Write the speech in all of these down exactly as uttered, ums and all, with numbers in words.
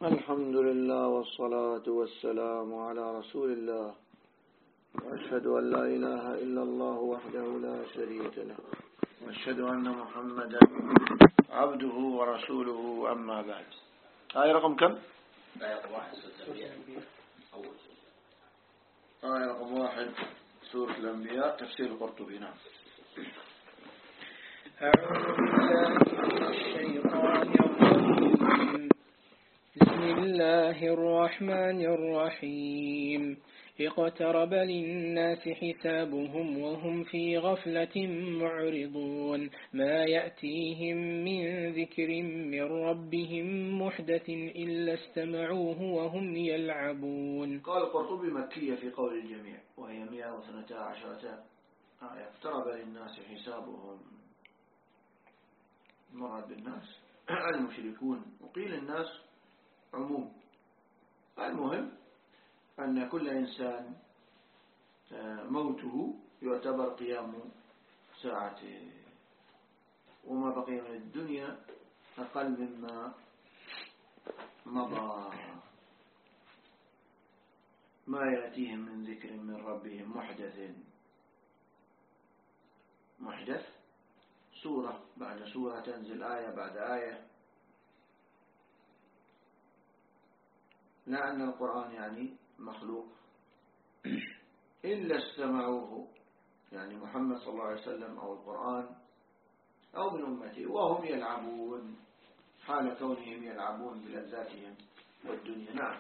الحمد لله والصلاة والسلام على رسول الله، وأشهد أن لا إله إلا الله وحده لا شريك له، وأشهد أن محمدا عبده ورسوله. أما بعد، آية رقم كم؟ آية رقم واحد آية رقم واحد سورة الأنبياء، تفسير القرطبي. نعم. أعوذ بالله من الشيطان الرجيم. بسم الله الرحمن الرحيم. اقترب للناس حسابهم وهم في غفلة معرضون، ما يأتيهم من ذكر من ربهم محدث إلا استمعوه وهم يلعبون. قال القرطبي مكية في قول الجميع، وهي مئة واثنتا عشرة آية. اقترب للناس حسابهم، مراد بالناس المشركون، وقيل الناس عموم. المهم أن كل إنسان موته يعتبر قيام ساعته، وما بقي من الدنيا أقل مما مضى. ما يأتيهم من ذكر من ربهم محدث. محدث سورة بعد سورة، تنزل آية بعد آية. لا أن القرآن يعني مخلوق، إلا استمعوه، يعني محمد صلى الله عليه وسلم أو القرآن أو من أمته، وهم يلعبون، حال كونهم يلعبون بلذاتهم والدنيا. نعم.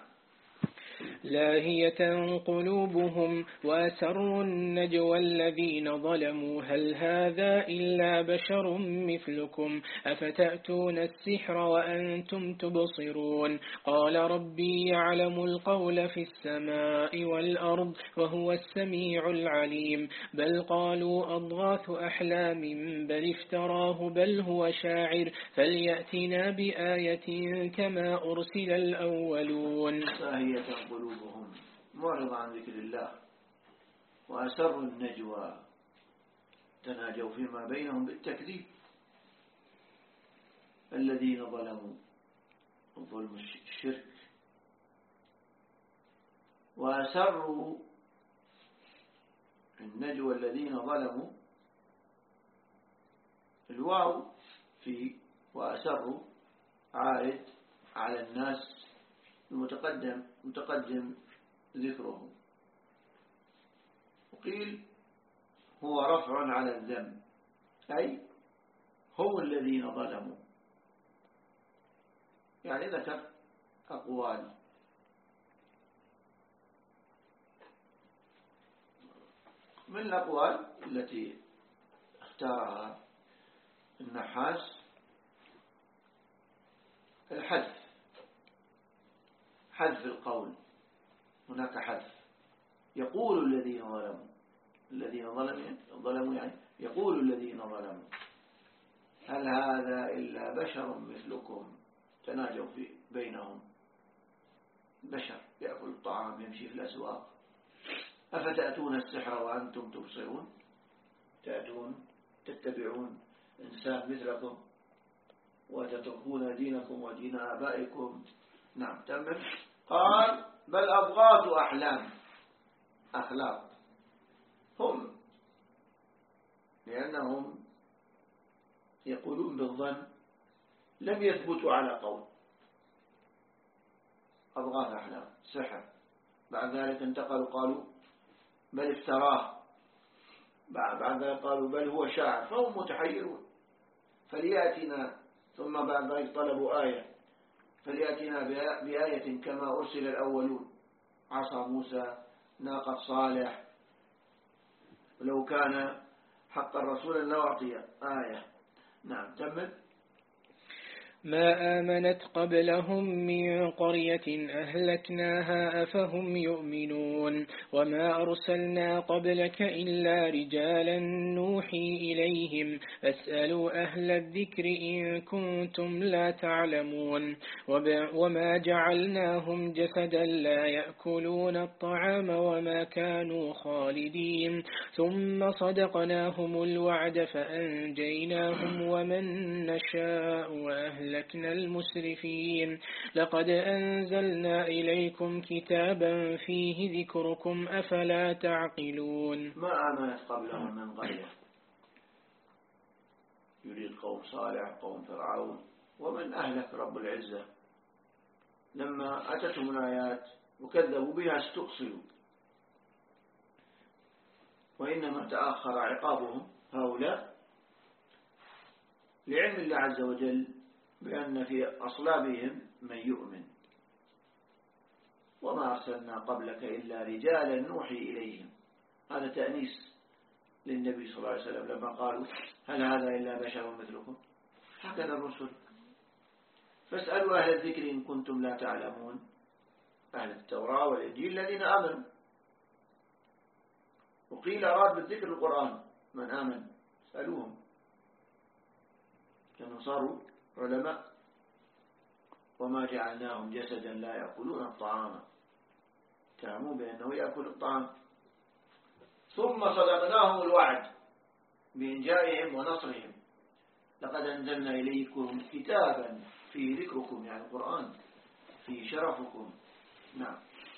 لاهية قلوبهم وأسروا النجوى الذين ظلموا هل هذا إلا بشر مثلكم أفتأتون السحر وأنتم تبصرون قال ربي يعلم القول في السماء والأرض وهو السميع العليم بل قالوا أضغاث أحلام بل افتراه بل هو شاعر فليأتنا بآية كما أرسل الأولون. لاهية قلوبهم، معرض عن ذكر الله، وأسروا النجوى، تناجوا فيما بينهم بالتكذيب. الذين ظلموا، الظلم الشرك. وأسروا النجوى الذين ظلموا، الواو في وأسروا عائد على الناس المتقدم متقدم ذكره، وقيل هو رفع على الذنب، أي هم الذين ظلموا. يعني ذكر أقوال. من الأقوال التي اختارها النحاس الحذف، حذف القول. هناك حذف، يقول الذين ظلموا، الذين ظلموا ظلموا يعني يقول الذين ظلموا هل هذا إلا بشر مثلكم. تناجوا في بينهم، بشر يأكل الطعام يمشي في الأسواق. أفتأتون السحر وأنتم تبصرون، تأتون تتبعون إنسان مثلكم وتتركون دينكم ودين آبائكم. نعم. تمام. قال بل أضغاث أحلام، أخلاق هم، لأنهم يقولون بالظن، لم يثبتوا على قول. أضغاث أحلام سحر. بعد ذلك انتقلوا قالوا بل افتراه، بعد ذلك قالوا بل هو شاعر، فهم متحيرون. فليأتنا، ثم بعد ذلك طلبوا آية، فليأتنا بآية كما أرسل الأولون. عصا موسى، ناقة صالح، ولو كان حق الرسول لأعطي آية. نعم. تمت. ما آمنت قبلهم من قرية أهلكناها أفهم يؤمنون وما أرسلنا قبلك إلا رجالا نوحي إليهم فاسألوا أهل الذكر إن كنتم لا تعلمون وما جعلناهم جسدا لا يأكلون الطعام وما كانوا خالدين ثم صدقناهم الوعد فأنجيناهم ومن نشاء وأهل أهلكنا المسرفين لقد أنزلنا إليكم كتابا فيه ذكركم أفلا تعقلون. ما آمنت قبلهم من قرية، يريد قوم صالح قوم فرعون، ومن أهلك رب العزة لما أتتهم الآيات وكذبوا بها استؤصلوا، وإنما تأخر عقابهم هؤلاء لعلم الله عز وجل بأن في أصلابهم من يؤمن. وما أرسلنا قبلك إلا رجالا نوحي إليهم، هذا تأنيس للنبي صلى الله عليه وسلم لما قالوا هل هذا إلا بشر مثلكم، هكذا الرسل. فاسألوا أهل الذكر إن كنتم لا تعلمون، أهل التوراة والإنجيل الذين آمنوا. وقيل أراد بالذكر القرآن، من آمن اسألوهم، كانوا صاروا علماء. وما جعلناهم جسدا لا يأكلون الطعام، اتهموا بأنه يأكل الطعام. ثم صدقناهم الوعد بإنجائهم ونصرهم، لقد أنزلنا إليكم كتابا في ذكركم، يعني القرآن في شرفكم. نعم.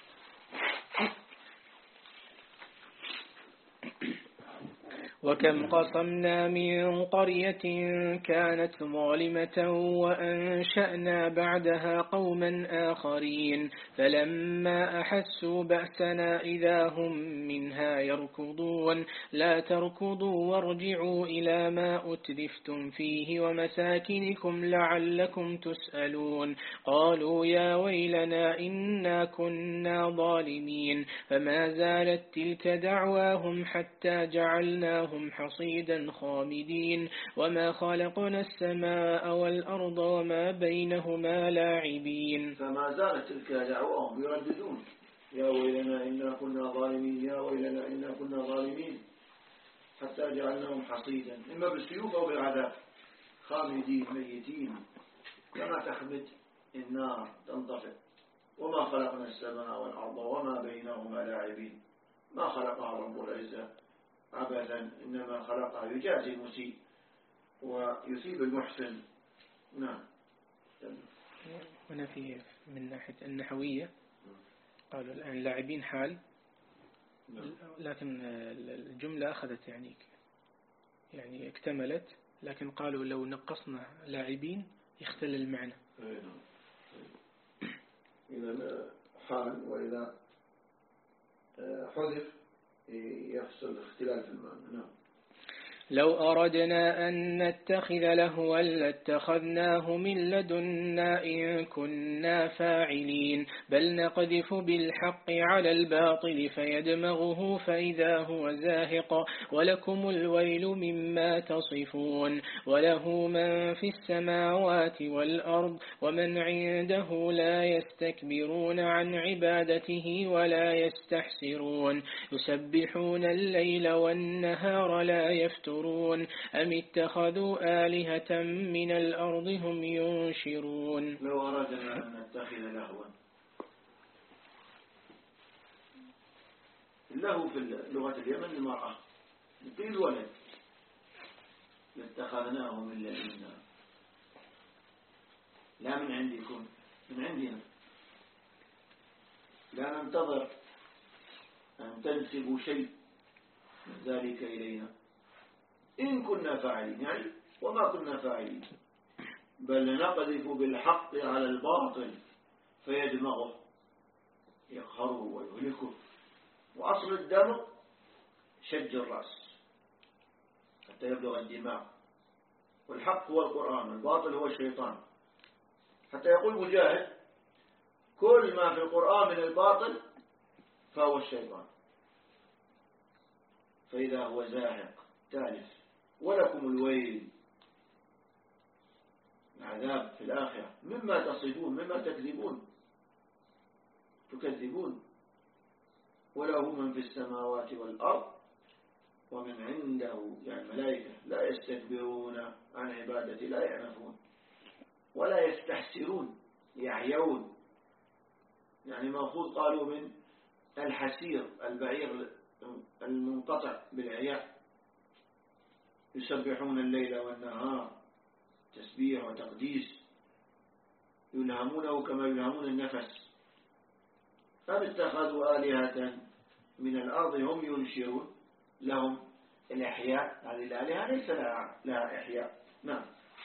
وكم قصمنا من قرية كانت ظالمة وأنشأنا بعدها قوما آخرين فلما أحسوا بأسنا إذا هم منها يركضون لا تركضوا وارجعوا إلى ما أترفتم فيه ومساكنكم لعلكم تسألون. قالوا يا ويلنا إنا كنا ظالمين فما زالت تلك دعواهم حتى جعلناهم حصيدا خامدين وما خلقنا السماء والأرض وما بينهما لاعبين. فما زالت تلك دعواهم يرددون يا ويلنا إنا كنا ظالمين، يا ويلنا إنا كنا ظالمين، حتى جعلناهم حصيدا، إما بالسيوف أو بالعذاب، خامدين ميتين كما تخمد النار تنطفئ. وما خلقنا السماء والأرض وما بينهما لاعبين، ما خلقها رب العزة عبثا، إنما خلقها يجازي المسيء ويثيب المحسن. نعم. هنا في من ناحية النحوية قالوا الآن لاعبين حال، لكن الجملة أخذت يعني يعني اكتملت، لكن قالوا لو نقصنا لاعبين يختل المعنى. إذا حال وإذا حذف يحصل اختلاف المعنى. نعم. لو أردنا أن نتخذ لهوا لاتخذناه من لدنا إن كنا فاعلين بل نقذف بالحق على الباطل فيدمغه فإذا هو زاهق ولكم الويل مما تصفون. وله من في السماوات والأرض ومن عنده لا يستكبرون عن عبادته ولا يستحسرون يسبحون الليل والنهار لا يفترون أم اتخذوا آلهة من الأرض هم ينشرون. لو أردنا أن نتخذ لهوا، اللهو في لغة اليمن المرأة، قيل ولد، لاتخذناه من لدنا، لا من عندكم، من عندنا، لا ننتظر أن تنسبوا شيء من ذلك إلينا إن كنا فاعلين، يعني وما كنا فاعلين، بل نقذف بالحق على الباطل فيدمغه يقهره ويهلكه. وأصل الدمغ شج الرأس حتى يبلغ الدماغ، والحق هو القرآن، الباطل هو الشيطان. حتى يقول مجاهد كل ما في القرآن من الباطل فهو الشيطان، فإذا هو زاهق تالف. ولكم الويل، العذاب في الآخرة، مما تصفون، مما تكذبون تكذبون. وله من في السماوات والأرض ومن عنده، يعني الملائكة، لا يستكبرون عن عبادته، لا يعنفون ولا يستحسرون، يعيون، يعني مأخوذ قالوا من الحسير، البعير المنقطع بالعياء. يسبحون الليل والنهار، تسبيح وتقديس يلهمونه كما يلهمون النفس. أم اتخذوا آلهة من الأرض هم ينشرون لهم الإحياء. هذه الآلهة ليس لها, لها إحياء. نعم.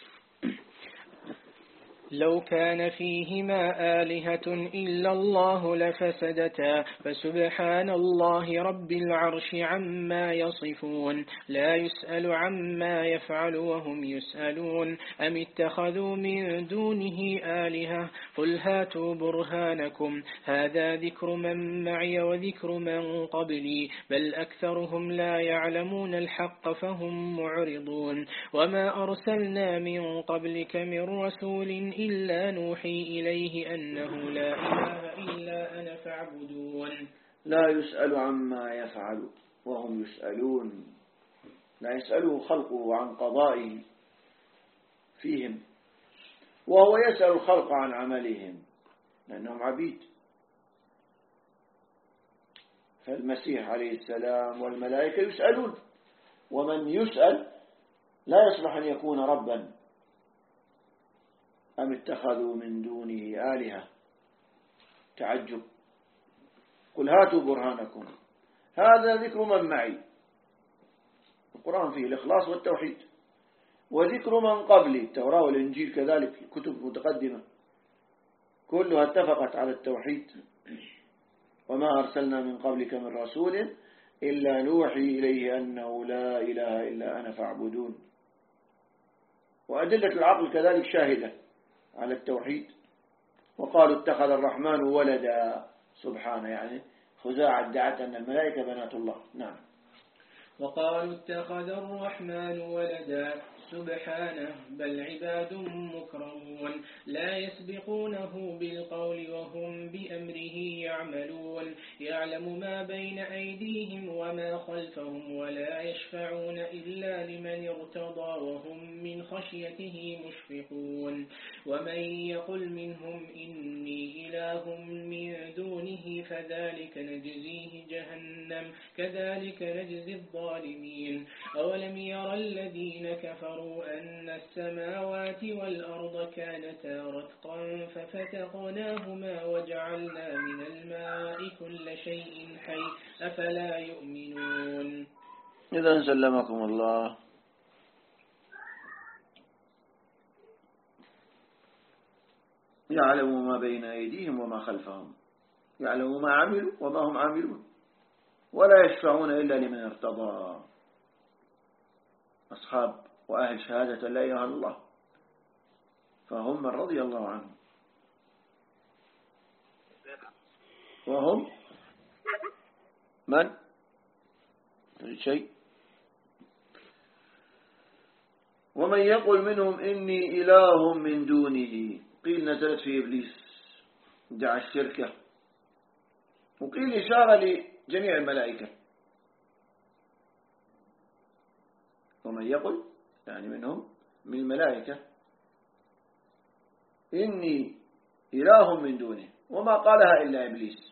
لو كان فيهما آلهة إلا الله لفسدتا فسبحان الله رب العرش عما يصفون لا يسأل عما يفعل وهم يسألون أم اتخذوا من دونه آلهة قل هاتوا برهانكم هذا ذكر من معي وذكر من قبلي بل أكثرهم لا يعلمون الحق فهم معرضون وما أرسلنا من قبلك من رسول إلا نوحي إليه أنه لا إله إلا أنا فاعبدون. لا يسأل عما يفعل وهم يسألون. لا يسأله خلقه عن قضائه فيهم وهو يسأل الخلق عن عملهم لأنهم عبيد. فالمسيح عليه السلام والملائكة يسألون ومن يسأل لا يصلح أن يكون ربا. أم اتخذوا من دونه آلهة تعجب قل هاتوا برهانكم هذا ذكر من معي. القرآن فيه الإخلاص والتوحيد وذكر من قبلي التوراة والإنجيل كذلك كتب متقدمة كلها اتفقت على التوحيد. وما أرسلنا من قبلك من رسول إلا نوحي إليه أنه لا إله إلا أنا فاعبدون. وأدلة العقل كذلك شاهدة على التوحيد. وقالوا اتخذ الرحمن ولدا سبحانه يعني خزاعة ادعت أن الملائكة بنات الله. نعم. وقالوا اتخذ الرحمن ولدا سبحانه بل عباد مكرمون لا يسبقونه بالقول وهم بأمره يعملون يعلم ما بين أيديهم وما خلفهم ولا يشفعون إلا لمن ارتضى وهم من خشيته مشفقون ومن يقل منهم إني إله من دونه فذلك نجزيه جهنم كذلك نجزي الظالمين أولم يرى الذين كفروا أن السماوات والأرض كانتا رتقا ففتقناهما وجعلنا من الماء كل شيء حي أفلا يؤمنون. إذا سلمكم الله. يعلم ما بين أيديهم وما خلفهم يعلم ما عملوا وما هم عاملون ولا يشفعون إلا لمن ارتضى. أصحاب وأهل شهادة لا إله إلا الله فهم من رضي الله عنهم وهم من شيء. ومن يقول منهم إني إله من دونه قيل نزلت في إبليس دعا الشركة وقيل إشارة لجميع الملائكة. ومن يقول يعني منهم من الملائكة إني إله من دونه وما قالها إلا إبليس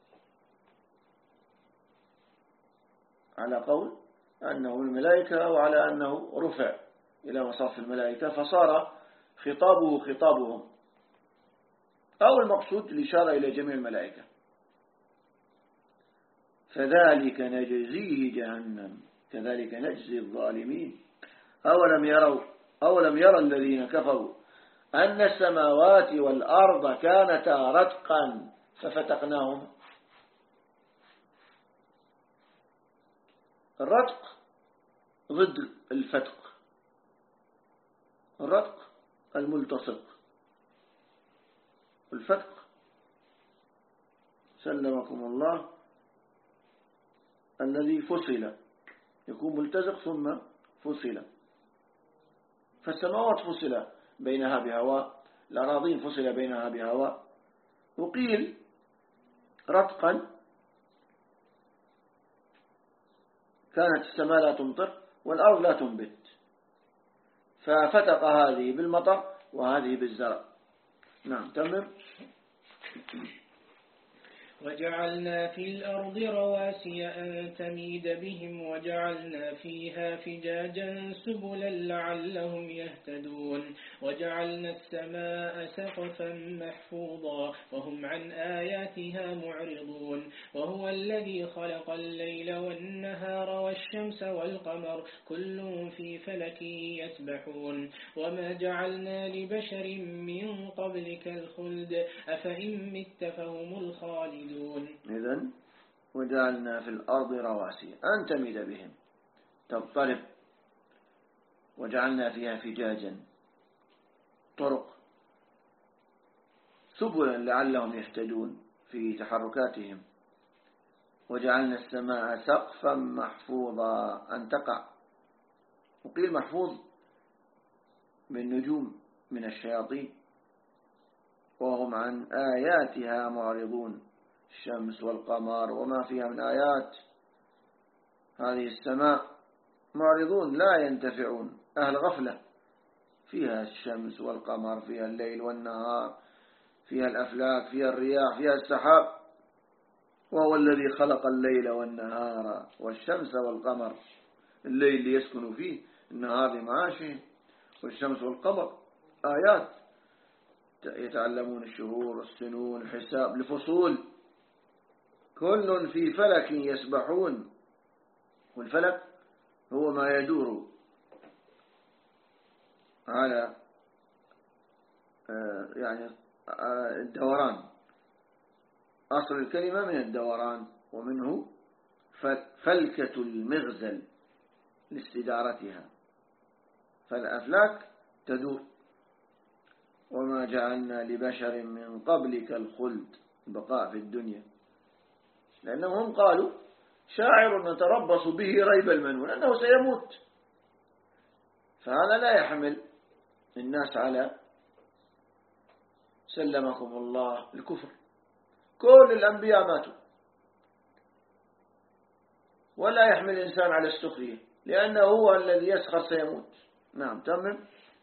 على قول أنه الملائكة وعلى أنه رفع إلى مصاف الملائكة فصار خطابه خطابهم أو المقصود الإشارة إلى جميع الملائكة. فذلك نجزيه جهنم كذلك نجزي الظالمين أولم يروا أولم يرى الذين كفروا أن السماوات والأرض كانتا رتقا ففتقناهم. الرتق ضد الفتق. الرتق الملتصق الفتق سلمكم الله الذي فصل يكون ملتزق ثم فصل. فالسماوات فصل بينها بهواء الأراضين فصل بينها بهواء. وقيل رتقا كانت السماء لا تمطر والأرض لا تنبت ففتق هذه بالمطر وهذه بالزرع. نعم تمام. وجعلنا في الأرض رواسي أن تميد بهم وجعلنا فيها فجاجا سبلا لعلهم يهتدون وجعلنا السماء سقفا محفوظا وهم عن آياتها معرضون وهو الذي خلق الليل والنهار والشمس والقمر كل في فلك يسبحون وما جعلنا لبشر من قبلك الخلد أفإن مت فهم الخالدون. إذن وجعلنا في الأرض رواسي أن تميد بهم تضطرب وجعلنا فيها فجاجا طرق سبلا لعلهم يهتدون في تحركاتهم وجعلنا السماء سقفا محفوظا أن تقع وقيل محفوظ بالنجوم من الشياطين وهم عن آياتها معرضون الشمس والقمر وما فيها من آيات هذه السماء معرضون لا ينتفعون أهل غفلة فيها الشمس والقمر فيها الليل والنهار فيها الأفلاك فيها الرياح فيها السحاب وهو الذي خلق الليل والنهار والشمس والقمر الليل ليسكنوا فيه النهار لمعاشه والشمس والقمر آيات يتعلمون الشهور السنون الحساب الفصول كل في فلك يسبحون والفلك هو ما يدور على يعني الدوران أصل الكلمة من الدوران ومنه فلكة المغزل لاستدارتها فالأفلاك تدور وما جعلنا لبشر من قبلك الخلد البقاء في الدنيا لأنهم قالوا شاعر نتربص به ريب المنون أنه سيموت فهذا لا يحمل الناس على سلمكم الله الكفر كل الأنبياء ماتوا ولا يحمل الإنسان على السخرية لأنه هو الذي يسخر سيموت. نعم تمام.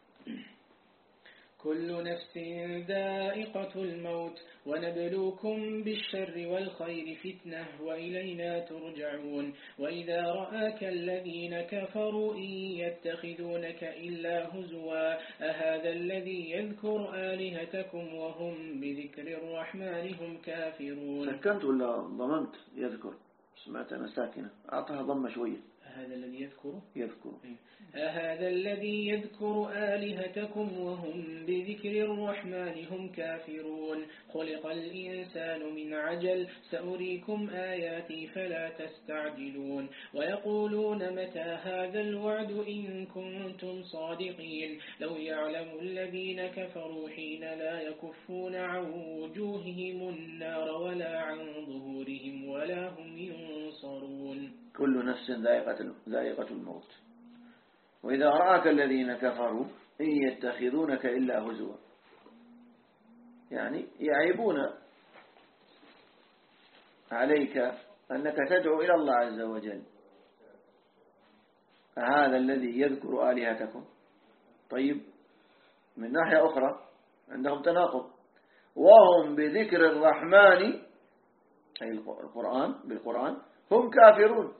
كل نفس ذائقة الموت ونبلوكم بالشر والخير فتنة وإلينا ترجعون وإذا رآك الذين كفروا إن يتخذونك إلا هزوا أهذا الذي يذكر آلهتكم وهم بذكر الرحمن هم كافرون. سكنت ولا ضمنت يذكر؟ سمعت أنا ساكنة أعطها ضمة شوية. هذا الذي يذكر يذكر هذا الذي يذكر آلهتكم وهم بذكر الرحمن هم كافرون خلق الإنسان من عجل سأريكم آياتي فلا تستعجلون ويقولون متى هذا الوعد إن كنتم صادقين لو يعلم الذين كفروا حين لا يكفون عن وجوههم النار ولا عن ظهورهم ولا هم ينصرون. كل نفس ذائقة الموت وإذا رآك الذين كفروا إن يتخذونك إلا هزوا يعني يعيبون عليك أنك تدعو إلى الله عز وجل هذا الذي يذكر آلهتكم. طيب من ناحية أخرى عندهم تناقض وهم بذكر الرحمن أي القرآن بالقرآن هم كافرون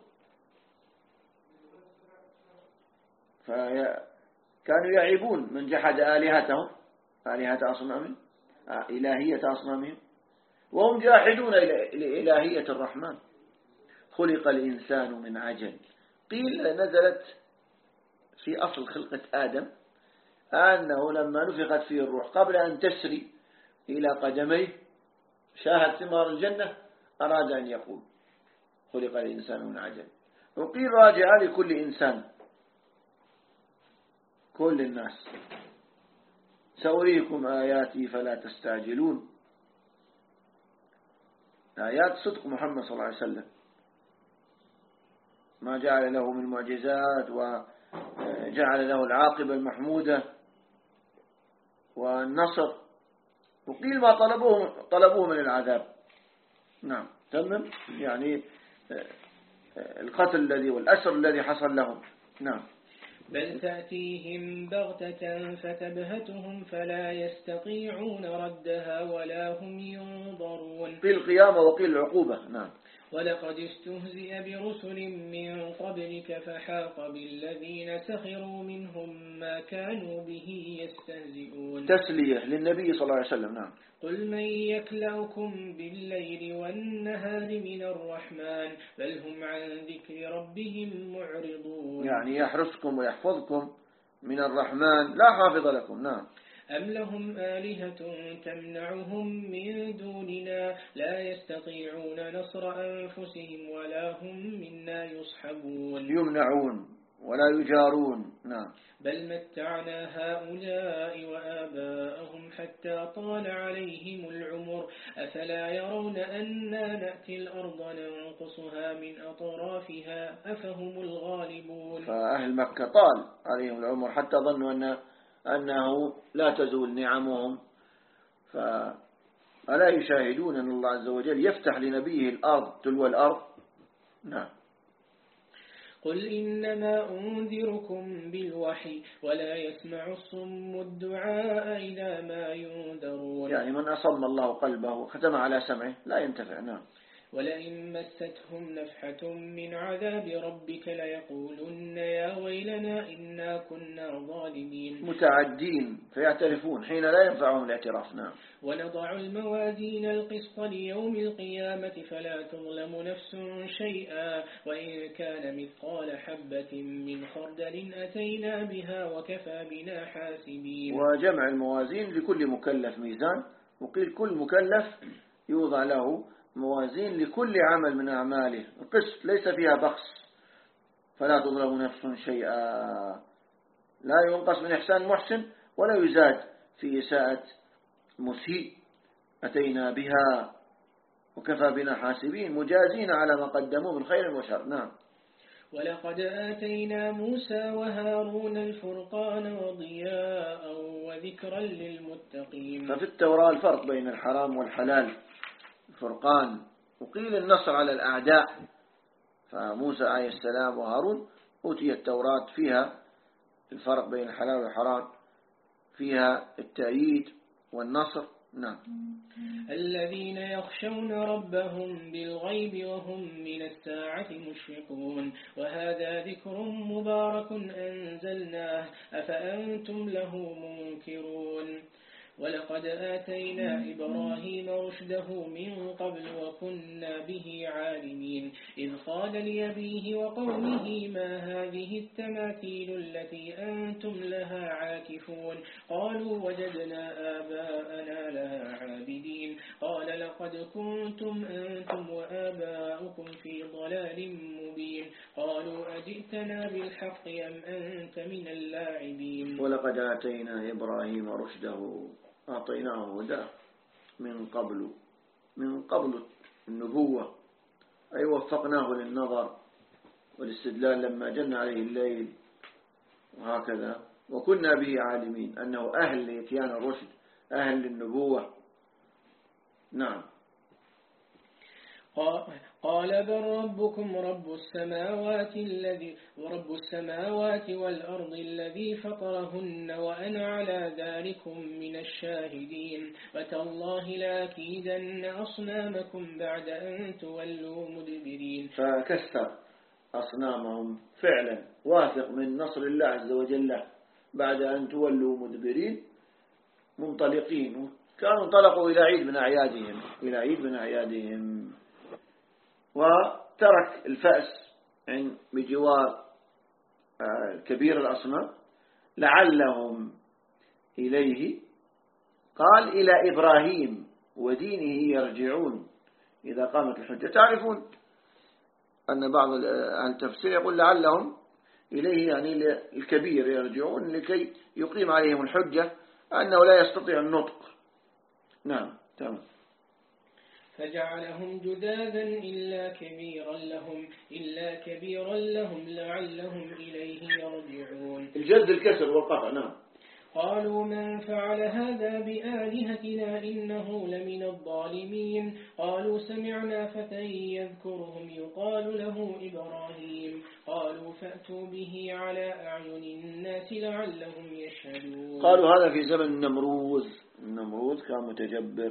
فكانوا يعيبون من جحد آلهتهم آلهة أصنامهم إلهية أصنامهم وهم جاحدون لإلهية الرحمن. خلق الإنسان من عجل قيل نزلت في أصل خلقة آدم أنه لما نفخت فيه الروح قبل أن تسري إلى قدميه شاهد ثمار الجنة أراد أن يقول خلق الإنسان من عجل. وقيل راجع لكل إنسان كل الناس سأريكم آياتي فلا تستعجلون. آيات صدق محمد صلى الله عليه وسلم ما جعل له من معجزات وجعل له العاقبة المحمودة والنصر. وقيل ما طلبوه طلبوه من العذاب. نعم تمام يعني القتل الذي والأسر الذي حصل لهم. نعم. بل تأتيهم بغتة فتبهتهم فلا يستطيعون ردها ولا هم ينظرون. قيل القيامة وقيل العقوبة. نعم. ولقد استهزئ برسل من قبلك فحاق بالذين سخروا منهم ما كانوا به يستهزئون. تسلية للنبي صلى الله عليه وسلم. نعم. قل من يكلأكم بالليل والنهار من الرحمن بل هم عن ذكر ربهم معرضون. يعني يحرسكم ويحفظكم من الرحمن لا حافظ لكم. نعم. أم لهم آلهة تمنعهم من دوننا لا يستطيعون نصر أنفسهم ولا هم منا يصحبون. يمنعون ولا يجارون. نعم. بل متعنا هؤلاء وآباءهم حتى طال عليهم العمر أفلا يرون أنا نأتي الأرض ننقصها من أطرافها أفهم الغالبون. فأهل مكة طال عليهم العمر حتى ظنوا أن أنه لا تزول نعمهم، فألا يشاهدون أن الله عز وجل يفتح لنبيه الأرض تلو الأرض. نعم. قل إنما أنذركم بالوحي ولا يسمع الصم الدعاء إذا ما ينذرون. يعني من أصم الله قلبه ختم على سمعه لا ينتفع. نعم. ولئن مستهم نفحة من عذاب ربك ليقولن يا ويلنا إنا كنا ظالمين. متعدين فيعترفون حين لا ينفعهم الاعتراف. نعم. ونضع الموازين القسط ليوم القيامة فلا تظلم نفس شيئا وإن كان مثقال حبة من خردل أتينا بها وكفى بنا حاسبين. وجمع الموازين لكل مكلف ميزان، وقيل كل مكلف يوضع له موازين لكل عمل من أعماله القسط ليس فيها بخس. فلا تظلم نفس شيئا، لا ينقص من إحسان محسن ولا يزاد في إساءة مسيء. أتينا بها وكفى بنا حاسبين مجازين على ما قدموا من خير وشر. نعم. ولقد آتينا موسى وهارون الفرقان وضياء وذكرا للمتقين. ففي التوراة الفرق بين الحرام والحلال فرقان، وقيل النصر على الأعداء. فموسى عليه السلام وهارون أوتي التوراة فيها الفرق بين الحلال والحرام، فيها التأييد والنصر. نعم. الذين يخشون ربهم بالغيب وهم من الساعة مشفقون وهذا ذكر مبارك أنزلناه أفأنتم له منكرون. ولقد آتينا إبراهيم رشده من قبل وكنا به عالمين إذ قال لأبيه وقومه ما هذه التماثيل التي أنتم لها عاكفون قالوا وجدنا آباءنا لها عابدين قال لقد كنتم أنتم وآباؤكم في ضلال مبين قالوا أجئتنا بالحق أم أنت من اللاعبين. ولقد آتينا إبراهيم رشده، أعطيناه هداه من قبل من قبل النبوة، أي وفقناه للنظر والاستدلال لما جن عليه الليل وهكذا، وكنا به عالمين أنه أهل لإتيان الرشد أهل للنبوة. نعم. قال بل ربكم رب السماوات الذي ورب السماوات والأرض الذي فطرهن وأنا على ذلكم من الشاهدين وتالله لأكيدن أصنامكم بعد أن تولوا مدبرين. فكسر أصنامهم فعلا، واثق من نصر الله عز وجل بعد أن تولوا مدبرين منطلقين. كانوا انطلقوا إلى عيد من أعيادهم إلى عيد من أعيادهم وترك الفأس عند بجوار كبير الأصنام لعلهم إليه، قال إلى إبراهيم ودينه يرجعون إذا قامت الحجة. تعرفون أن بعض التفسير يقول لعلهم إليه يعني الكبير يرجعون لكي يقيم عليهم الحجة أنه لا يستطيع النطق. نعم. تمام. فجعلهم جدادا إلا كبيرا لهم إلا كبيرا لهم لعلهم إليه يرجعون. الجد الكسر والقطع. نعم. قالوا من فعل هذا بآلهتنا إنه لمن الظالمين قالوا سمعنا فتى يذكرهم يقال له إبراهيم قالوا فأتوا به على أعين الناس لعلهم يشهدون. قالوا هذا في زمن النمروذ، النمروذ كان متجبر،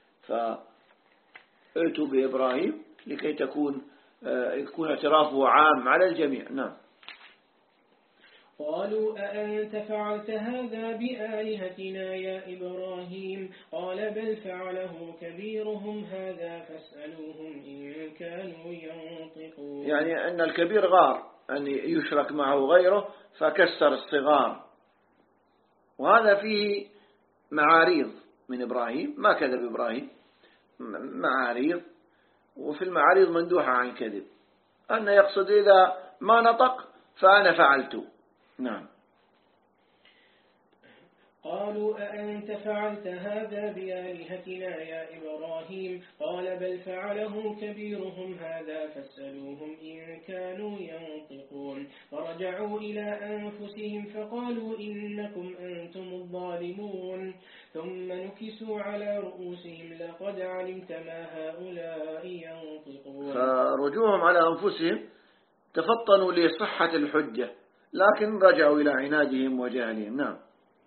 فأتوا بإبراهيم لكي تكون يكون اعترافه عام على الجميع. نعم. قالوا أأنت فعلت هذا بآلهتنا يا إبراهيم قال بل فعله كبيرهم هذا فاسألوهم إن كانوا ينطقون. يعني أن الكبير غار أن يشرك معه غيره فكسر الصغار، وهذا فيه معاريض من إبراهيم، ما كذب إبراهيم، معاريض، وفي المعاريض مندوحة عن كذب، أن يقصد إذا ما نطق فأنا فعلت. نعم. قالوا أأنت فعلت هذا بآلهتنا يا إبراهيم قال بل فعله كبيرهم هذا فاسألوهم إن كانوا ينطقون. فرجعوا إلى أنفسهم فقالوا إنكم أنتم الظالمون ثم نكسوا على رؤوسهم لقد علمت ما هؤلاء ينطقون. فرجوهم على أنفسهم تفطنوا لصحة الحجة، لكن رجعوا إلى عنادهم وجهلهم. نعم.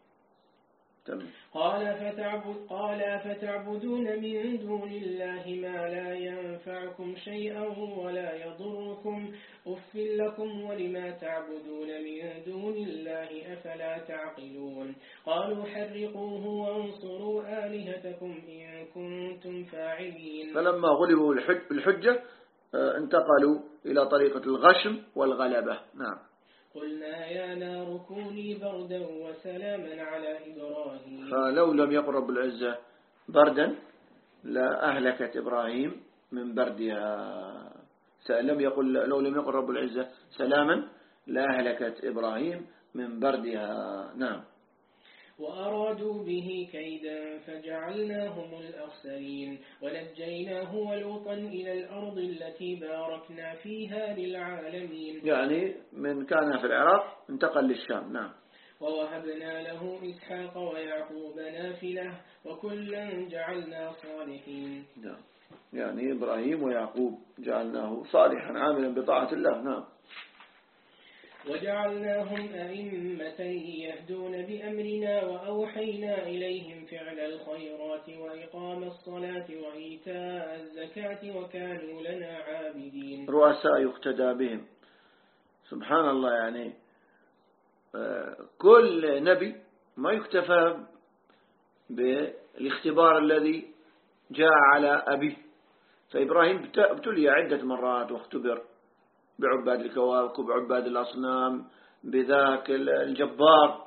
قال فتعبد قال فتعبدون من دون الله ما لا ينفعكم شيئا ولا يضركم أف لكم ولما تعبدون من دون الله أفلا تعقلون. قالوا حرقوه وانصروا آلهتكم إن كنتم فاعلين. فلما غلبوا بالحجة انتقلوا إلى طريقة الغشم والغلبة. نعم. قلنا يا نار كوني بردا وسلاما على إبراهيم. فلو لم يقل رب العزة بردا لأهلكت إبراهيم من بردها، لم يقل لو لم يقل رب العزة سلاما لأهلكت إبراهيم من بردها. نعم. وأرادوا به كيدا فجعلناهم الأخسرين ونجيناه ولوطا إلى الأرض التي باركنا فيها للعالمين. يعني من كان في العراق انتقل للشام. نعم. ووهبنا له إسحاق ويعقوب نافلة وكلا جعلنا صالحين. نعم. يعني إبراهيم ويعقوب جعلناه صالحا عاملا بطاعة الله. نعم. وجعلناهم أئمة يهدون بأمرنا وأوحينا إليهم فعل الخيرات وإقام الصلاة وإيتاء الزكاة وكانوا لنا عابدين. رؤساء يقتدى بهم. سبحان الله، يعني كل نبي ما يكتفى بالاختبار الذي جاء على أبيه، فإبراهيم ابتلي عدة مرات واختبر بعباد الكواكب، بعباد الأصنام، بذاك الجبار،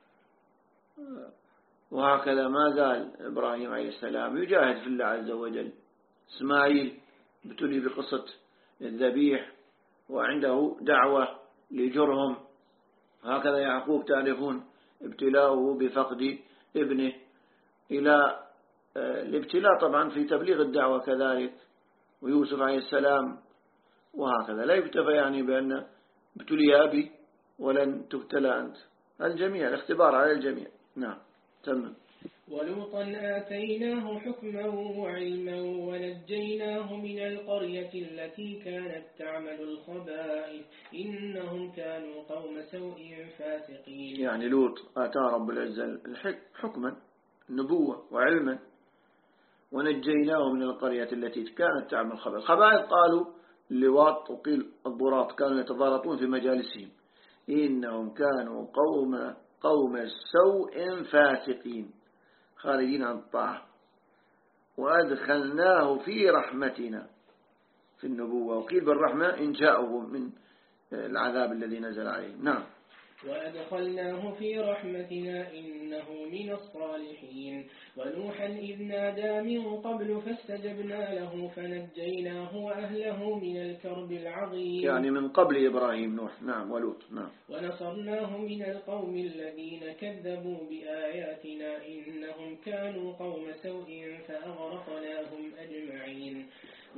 وهكذا ما زال إبراهيم عليه السلام يجاهد في الله عز وجل. إسماعيل ابتلي بقصة الذبيح وعنده دعوة لجرهم، هكذا يعقوب تعرفون ابتلاؤه بفقد ابنه، إلى الابتلاء طبعا في تبليغ الدعوة كذلك، ويوسف عليه السلام، وهكذا. لا يكتفى يعني بأن ابتلي أبي ولن تبتلى أنت، الجميع، الاختبار على الجميع. نعم. تمام. ولوطا آتيناه حكما وعلما ونجيناه من القرية التي كانت تعمل الخبائث إنهم كانوا قوم سوء فاسقين. يعني لوط آتاه رب العزة حكما، نبوة وعلما، ونجيناه من القرية التي كانت تعمل الخبائث. الخبائث قالوا اللواط وقيل الضراط، كانوا يتضارطون في مجالسهم. إنهم كانوا قوم قوم سوء فاسقين خارجين عن الطاعة، وأدخلناه في رحمتنا في النبوة، وقيل بالرحمة إن جاءه من العذاب الذي نزل عليه. نعم. وأدخلناه في رحمتنا إنه من الصالحين. ونوحا إذ نادى من قبل فاستجبنا له فنجيناه وأهله من الكرب العظيم. يعني من قبل إبراهيم نوح. نعم. ولوط. نعم. ونصرناه من القوم الذين كذبوا بآياتنا إنهم كانوا قوم سوء فأغرقناهم أجمعين.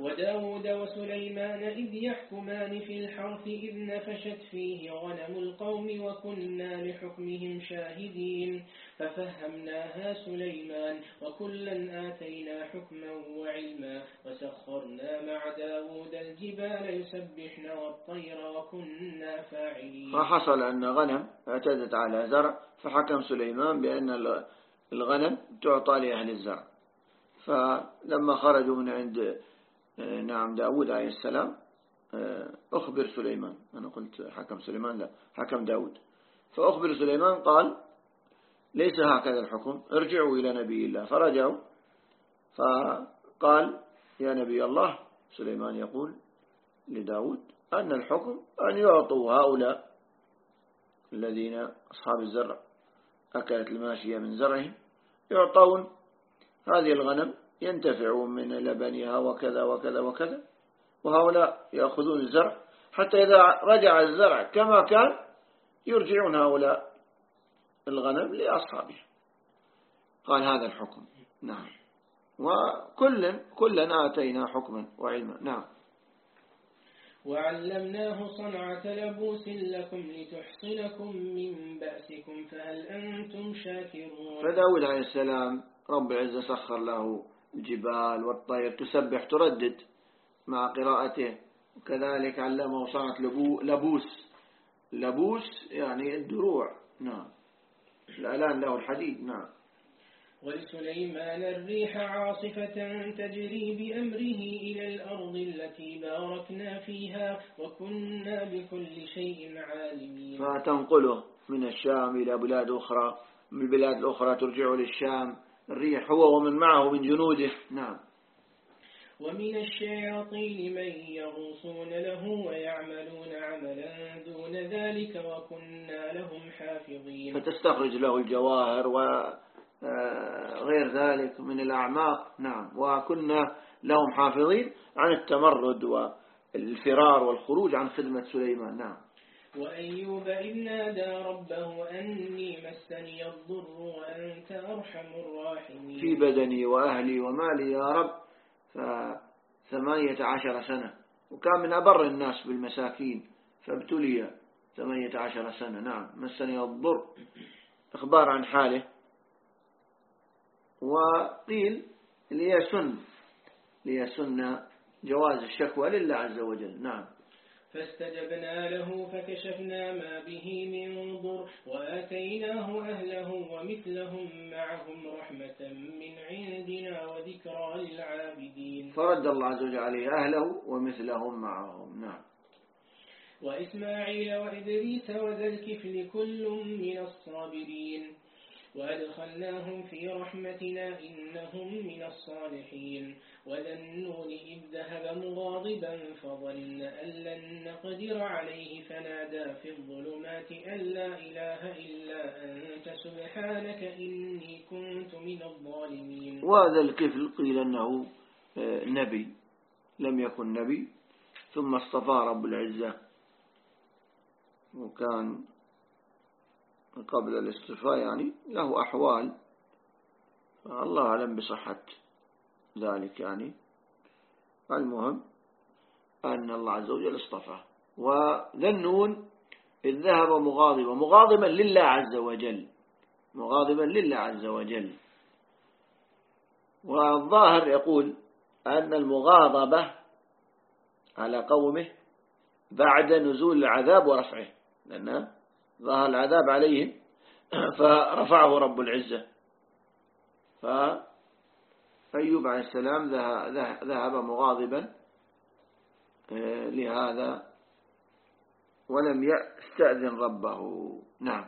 وداود وسليمان إذ يحكمان في الحرث إذ نفشت فيه غنم القوم وكنا لحكمهم شاهدين ففهمناها سليمان وكلا آتينا حكما وعلما وسخرنا مع داود الجبال يسبحن والطير وكنا فاعلين. فحصل أن غنم اعتدت على زرع فحكم سليمان بأن الغنم تعطى لأهل الزرع. فلما خرجوا من عند نعم داود عليه السلام أخبر سليمان، أنا قلت حكم سليمان لا حكم داود، فأخبر سليمان قال ليس هكذا الحكم، ارجعوا إلى نبي الله. فرجعوا فقال يا نبي الله سليمان يقول لداود أن الحكم أن يعطوا هؤلاء الذين أصحاب الزرع أكلت الماشية من زرعهم يعطون هذه الغنم ينتفعون من لبنها وكذا وكذا وكذا، وهؤلاء يأخذون الزرع حتى إذا رجع الزرع كما كان يرجعون هؤلاء الغنم لأصحابه. قال هذا الحكم. نعم. وكل كلنا آتينا حكما وعلما. نعم. وعلمناه صنعة لبوس لكم لتحصنكم من بأسكم فهل أنتم شاكرون. فداود عليه السلام رب العزة سخر له الجبال والطير تسبح تردد مع قراءته، وكذلك علمه صنعة لبوس. لبوس يعني الدروع. نعم. الآلان له الحديد. نعم. ولسليمان الريح عاصفة تجري بأمره إلى الأرض التي باركنا فيها وكنا بكل شيء عالمين. فتنقله من الشام إلى بلاد أخرى، من البلاد الأخرى ترجع للشام الريح هو ومن معه من جنوده. نعم. ومن الشياطين من يغوصون له ويعملون عملا دون ذلك وكنا لهم حافظين. فتستخرج له الجواهر وغير ذلك من الأعماق. نعم. وكنا لهم حافظين عن التمرد والفرار والخروج عن خدمة سليمان. نعم. وأيوب إذ نادى ربه أني مسني الضر وأنت أرحم الراحمين. في بدني وأهلي ومالي يا رب فثمانية عشر سنة، وكان من أبر الناس بالمساكين فابتلي ثمانية عشر سنة. نعم. مسني الضر إخبار عن حاله. وقيل ليسن ليسن جواز الشكوى لله عز وجل. نعم. فاستجبنا له فكشفنا ما به من ضر وآتيناه أهله ومثلهم معهم رحمة من عندنا وذكرى للعابدين. فرد الله عز وجل عليه أهله ومثلهم معهم. نعم. وإسماعيل وإدريس وذا الكفل كل من الصابرين وأدخلناهم في رحمتنا إنهم من الصالحين. وذا النون إذ ذهب مغاضبا فظن أن لن نقدر عليه فنادى في الظلمات أن لا إله إلا أنت سبحانك إني كنت من الظالمين. وهذا الكفل قيل أنه نبي لم يكن نبي ثم اصطفى رب العزة، وكان قبل الاصطفاء يعني له أحوال الله أعلم بصحة ذلك. يعني المهم أن الله عز وجل اصطفى. وذا النون إذ ذهب مغاضبا مغاضبا لله عز وجل مغاضبا لله عز وجل. والظاهر يقول أن المغاضبة على قومه بعد نزول العذاب ورفعه، لأن ظهر العذاب عليهم فرفعه رب العزة. فأيوب عليه السلام ذهب مغاضبا لهذا ولم يستأذن ربه. نعم.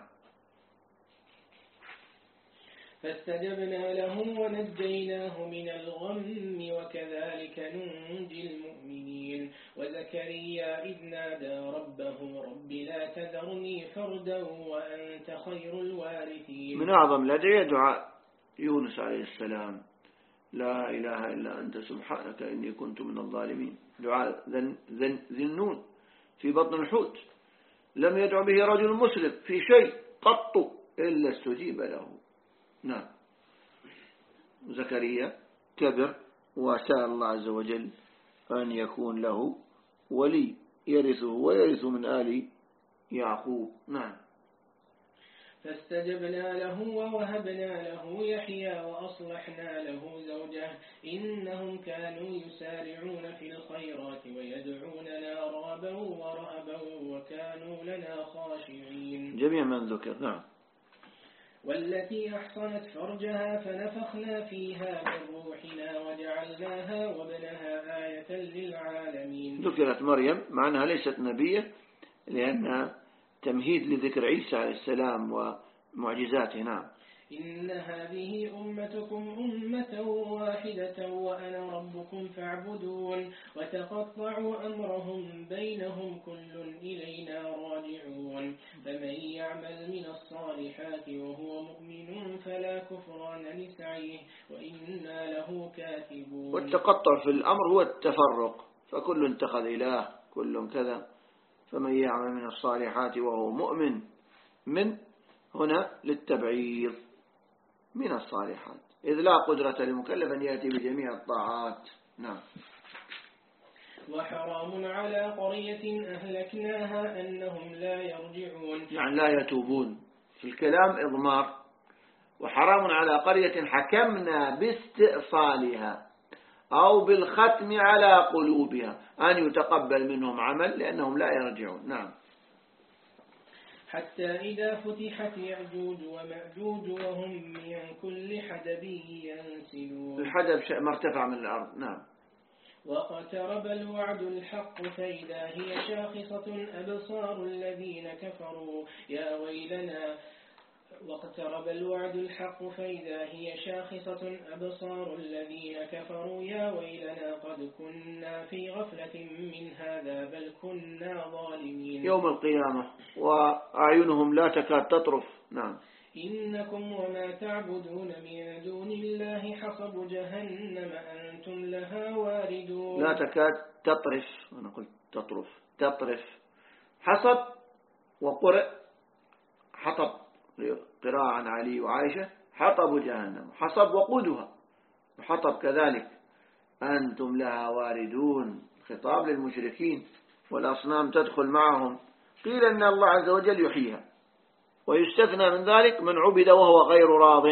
فاستجبنا له ونجيناه من الغم وكذلك ننجي المؤمنين. وزكريا إذ نادى ربه رب لا تذرني فردا وأنت خير الوارثين. من أعظم الأدعية دعاء يونس عليه السلام لا إله إلا أنت سبحانك إني كنت من الظالمين. دعاء ذي النون في بطن الحوت لم يدع به رجل مسلم في شيء قط إلا استجيب له. نعم. زكريا كبر وسأل الله عز وجل أن يكون له ولي يرثه ويرث من آل يعقوب. نعم. فاستجبنا له ووهبنا له يحيى وأصلحنا له زوجه إنهم كانوا يسارعون في الخيرات ويدعوننا رغبا ورهبا وكانوا لنا خاشعين. جميع من ذكر. نعم. والتي أحصنت فرجها فنفخنا فيها من روحنا وجعلناها وابنها آية للعالمين. ذكرت مريم مع أنها ليست نبية لأنها تمهيد لذكر عيسى عليه السلام ومعجزاته. نعم. إن هذه أمتكم أمة واحدة وأنا ربكم فاعبدون وتقطعوا أمرهم بينهم كل إلينا راجعون فمن يعمل من الصالحات وهو مؤمن فلا كفران لسعيه وإنا له كاتبون. والتقطع في الأمر هو التفرق، فكل اتخذ إله كل كذا، فمن يعمل من الصالحات وهو مؤمن من هنا للتبعيض من الصالحات، إذ لا قدرة للمكلف أن يأتي بجميع الطاعات. نعم. وحرام على قرية أهلكناها أنهم لا يرجعون، يعني لا يتوبون. في الكلام إضمار. وحرام على قرية حكمنا باستئصالها أو بالختم على قلوبها أن يتقبل منهم عمل لأنهم لا يرجعون. نعم. حتى إذا فتحت يأجوج ومأجوج وهم من كل حدب ينسلون. الحدب شيء مرتفع من الأرض. نعم. واقترب الوعد الحق فإذا هي شاخصة أبصار الذين كفروا يا ويلنا واقترب الوعد الحق فإذا هي شاخصة أبصار الذين كفروا يا ويلنا قد كنا في غفلة من هذا بل كنا ظالمين. يوم القيامة وأعينهم لا تكاد تطرف. نعم. إنكم وما تعبدون من دون الله حصب جهنم أنتم لها واردون. لا تكاد تطرف، أنا قلت تطرف تطرف. حصب وقرئ حطب قراءة عن علي وعائشة حطب جهنم، حصب وقودها، وحطب كذلك أنتم لها واردون. خطاب للمشركين والأصنام تدخل معهم. قيل أن الله عز وجل يحييها ويستثنى من ذلك من عبد وهو غير راض.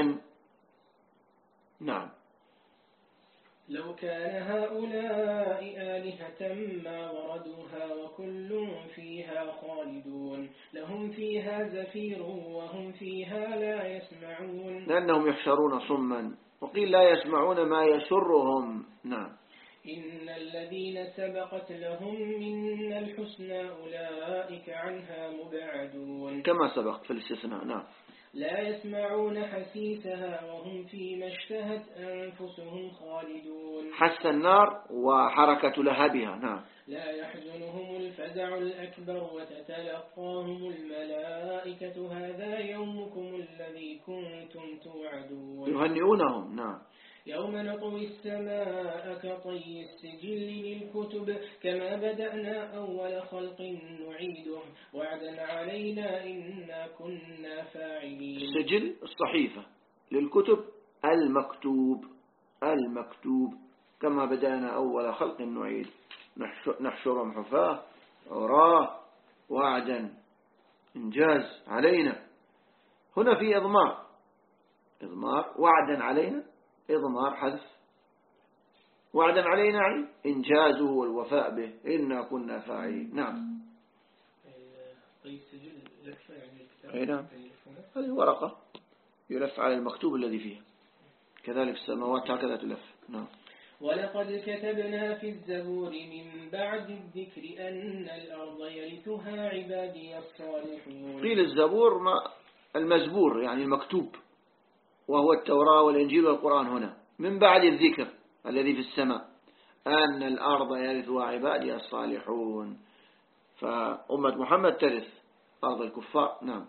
نعم. لو كان هؤلاء آلهة ما وردوها وكل فيها خالدون لهم فيها زفير وهم فيها لا يسمعون. لأنهم يحشرون صما، وقيل لا يسمعون ما يسرهم. نعم. إن الذين سبقت لهم منا الحسنى أولئك عنها مبعدون. كما سبق في الاستثناء. نعم. لا يسمعون حسيسها وهم فيما اشتهت أنفسهم خالدون. حس النار وحركة لهبها. نعم. لا يحزنهم الفزع الأكبر وتتلقاهم الملائكة هذا يومكم الذي كنتم توعدون. يهنئونهم. نعم. يوم نطوي السماء كطي السجل للكتب كما بدأنا أول خلق نعيده وعدا علينا إنا كنا فاعلين. السجل الصحيفة للكتب المكتوب المكتوب كما بدأنا أول خلق نعيد نحشرهم حفاة عراة وعدا إنجاز علينا. هنا في إضمار إضمار وعدا علينا إضمار حذف وعدا علينا يعني إنجازه والوفاء به إنا كنا فاعلين. نعم. طيب سجل لف يعني الكتاب. أي نعم. هذه ورقة يلف على المكتوب الذي فيها، كذلك السماوات هكذا تلف. نعم. ولقد كتبنا في الزبور من بعد الذكر أن الأرض يرثها عبادي الصالحون. قيل الزبور ما المزبور يعني المكتوب، وهو التوراة والإنجيل والقرآن. هنا من بعد الذكر الذي في السماء أن الأرض يرثها عبادي الصالحون، فأمة محمد ترث أرض الكفار. نعم.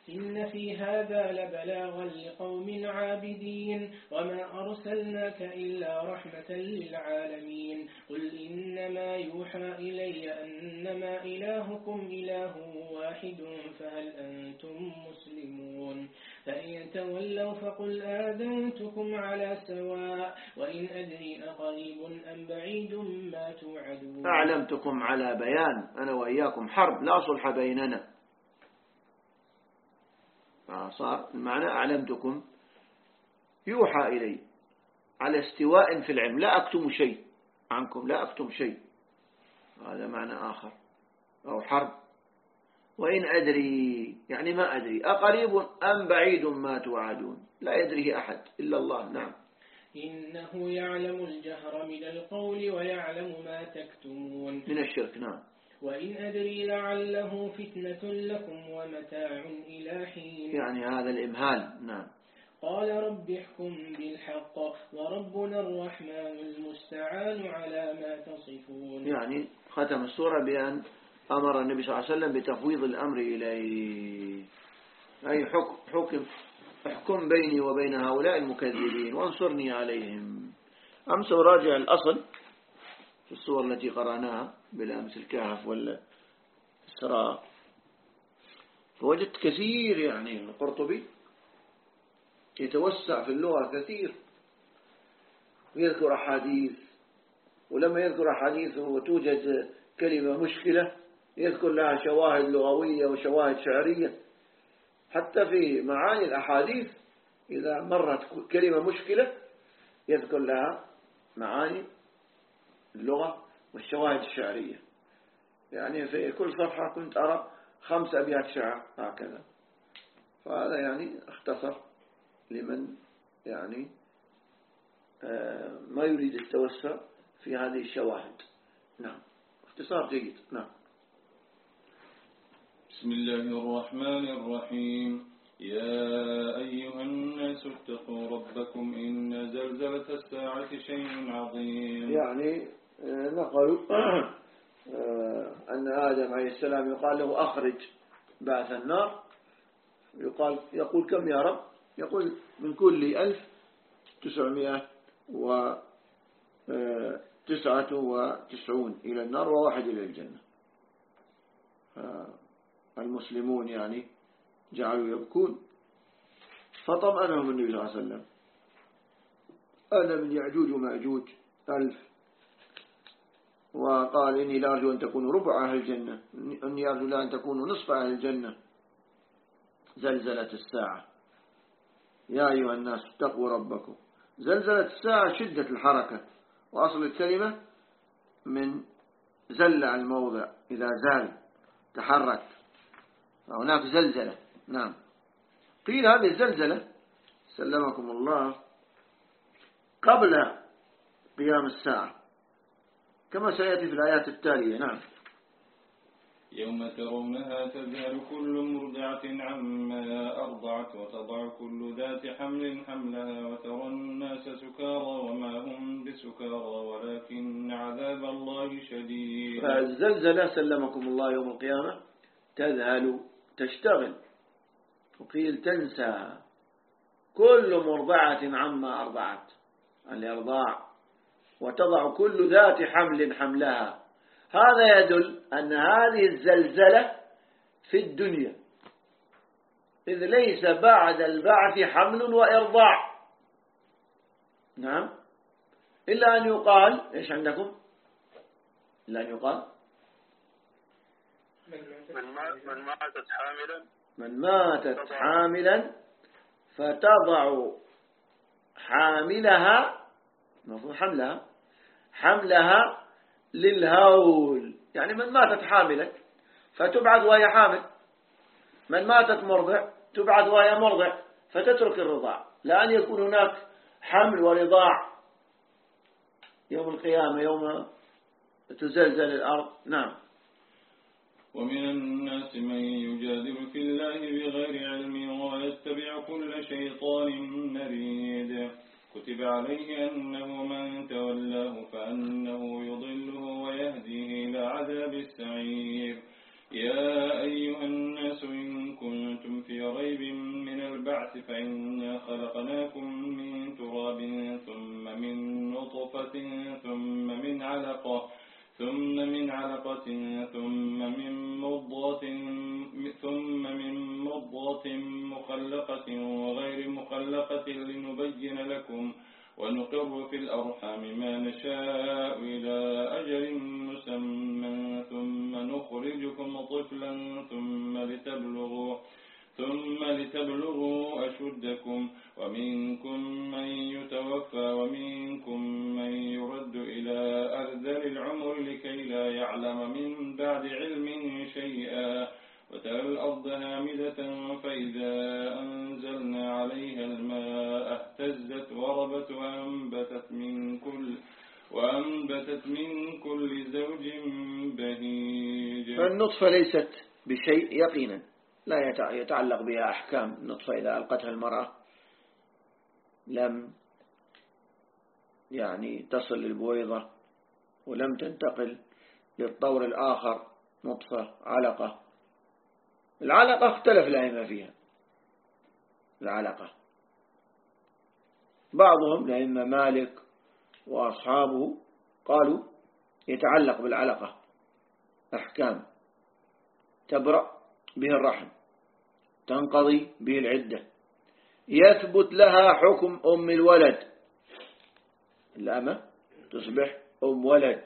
إن في هذا لبلاغا لقوم عابدين وما أرسلناك إلا رحمة للعالمين قل إنما يوحى إلي أنما إلهكم إله واحد فهل أنتم مسلمون فإن تولوا فقل آذنتكم على سواء وإن أدري أقريب أم بعيد ما توعدون. أعلمتكم على بيان، أنا وإياكم حرب لا صلح بيننا، صار المعنى أعلمتكم يوحى إلي على استواء في العلم، لا أكتم شيء عنكم، لا أكتم شيء، هذا معنى آخر. أو حرب. وإن أدري يعني ما أدري أقريب أم بعيد ما توعدون، لا يدريه أحد إلا الله. نعم. إنه يعلم الجهر من القول ويعلم ما تكتمون من الشرك. نعم. وإن أدري لعله فتنة لكم ومتاع إلى حين، يعني هذا الإمهال. نعم. قال رب احكم بالحق وربنا الرحمن المستعان على ما تصفون. يعني ختم السورة بأن أمر النبي صلى الله عليه وسلم بتفويض الأمر إليه، أي حكم, حكم احكم بيني وبين هؤلاء المكذبين وانصرني عليهم. أمس راجع الأصل في الصور التي قرأناها بالأمس، الكهف والإسراء، فوجدت كثير، يعني القرطبي يتوسع في اللغة كثير، ويذكر أحاديث، ولما يذكر أحاديث وتوجد كلمة مشكلة يذكر لها شواهد لغوية وشواهد شعرية. حتى في معاني الأحاديث إذا مرت كلمة مشكلة يذكر لها معاني اللغة والشواهد الشعرية. يعني في كل صفحة كنت أرى خمس أبيات شعر هكذا. فهذا يعني اختصر لمن يعني ما يريد التوسع في هذه الشواهد. نعم، اختصار جيد. نعم. بسم الله الرحمن الرحيم. يا أيها الناس اتقوا ربكم إن زلزلة الساعة شيء عظيم. يعني نقل أن آدم عليه السلام يقال له أخرج بعث النار، يقال يقول كم يا رب؟ يقول من كل ألف تسعمائة وتسعة وتسعون إلى النار وواحد إلى الجنة. المسلمون يعني جعلوا يبكون، فطمأنهم النبي صلى الله عليه وسلم: أنا من يعجوج ومأجوج ألف، وقال إني لا أرجو أن تكونوا ربع أهل الجنة، إني أرجو لا أن تكونوا نصف أهل الجنة. زلزلة الساعة. يا أيها الناس اتقوا ربكم. زلزلة الساعة شدة الحركة، وأصل الكلمة من زلع الموضع، إذا زال تحرك، هناك زلزلة. نعم. قيل هذه الزلزلة سلمكم الله قبل قيام الساعة كما سيأتي في الآيات التالية. نعم. يوم ترونها تذهل كل مرضعة عما أرضعت وتضع كل ذات حمل حملها وترى الناس سكارى وما هم بسكارى ولكن عذاب الله شديد. الزلزلة سلمكم الله يوم القيامة تذهل، تشتغل، وقيل تنسى كل مرضعة عما أرضعت، الإرضاع، وتضع كل ذات حمل حملها. هذا يدل أن هذه الزلزلة في الدنيا، إذ ليس بعد البعث حمل وإرضاع. نعم. إلا أن يقال إيش عندكم؟ إلا أن يقال من ماتت حاملا من ماتت حاملا فتضع حاملها، المفروض حملها حملها للهول، يعني من ماتت حاملا فتبعث وهي حامل، من ماتت مرضع تبعث وهي مرضع فتترك الرضاع، لا أن يكون هناك حمل ورضاع يوم القيامة يوم تزلزل الأرض. نعم. ومن الناس من يجادل في الله بغير علم ويتبع كل شيطان مريد، كتب عليه أنه من تولاه فأنه يضله ويهديه إلى عذاب السعير. يا أيها الناس إن كنتم في ريب علقة ثم من علقة ثم من مضغة ثم من مضغة مخلقة وغير مخلقة لنبين لكم ونقر في الأرحام ما نشاء إلى أجل مسمى ثم نخرجكم طفلا ثم لتبلغوا ثم لتبلغوا أشدكم ومنكم من يتوفى ومنكم من يرد إلى أرذل العمر لكي لا يعلم من بعد علم شيئا وترى الأرض هامدة فإذا أنزلنا عليها الماء اهتزت وربت وأنبتت من كل وأنبتت من كل زوج بهيج. فالنطفة ليست بشيء يقينا لا يتعلق بها أحكام. النطفة إذا ألقتها المرأة لم يعني تصل للبويضة ولم تنتقل للطور الآخر نطفة علقة. العلقة اختلف الأئمة فيها. العلقة بعضهم الأئمة مالك وأصحابه قالوا يتعلق بالعلقة أحكام تبرأ به الرحم تنقضي به العدة يثبت لها حكم أم الولد. الأمة تصبح أم ولد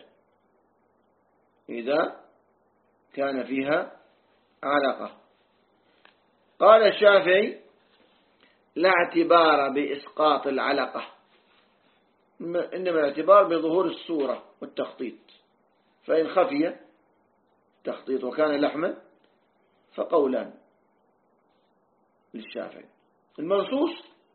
إذا كان فيها علقة. قال الشافعي لا اعتبار بإسقاط العلقة إنما الاعتبار بظهور الصورة والتخطيط فإن خفي التخطيط وكان لحما فقولان للشافعي. المنصوص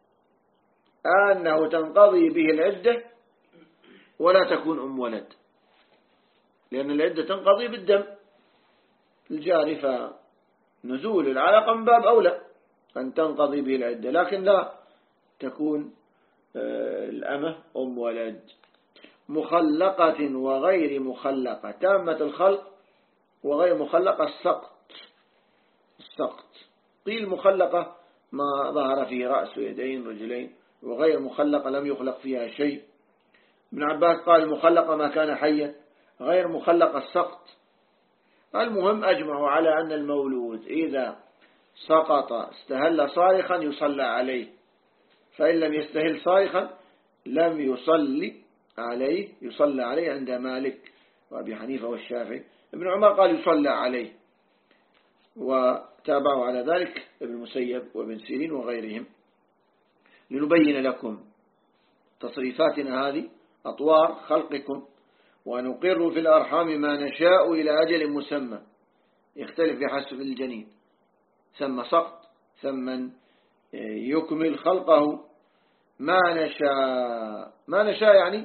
أنه تنقضي به العدة ولا تكون أم ولد لأن العدة تنقضي بالدم الجاري فنزول العلقة من باب أولى أن تنقضي به العدة لكن لا تكون الأمة أم ولد. مخلقة وغير مخلقة تامة الخلق وغير مخلقة السقط. السقط قيل مخلقة ما ظهر فيه رأس ويدين رجلين وغير مخلقة لم يخلق فيها شيء. ابن عباس قال مخلقة ما كان حيا غير مخلقة السقط. المهم أجمعوا على أن المولود إذا سقط استهل صارخا يصلى عليه فإن لم يستهل صارخا لم يصلي عليه يصلى عليه عند مالك وأبي حنيفة والشافعي. ابن عمر قال يصلى عليه وتابعوا على ذلك ابن المسيب وابن سيرين وغيرهم. لنبين لكم تصريفاتنا هذه أطوار خلقكم ونقر في الأرحام ما نشاء إلى أجل مسمى يختلف بحسب الجنين ثم سقط ثم يكمل خلقه ما نشاء. ما نشاء يعني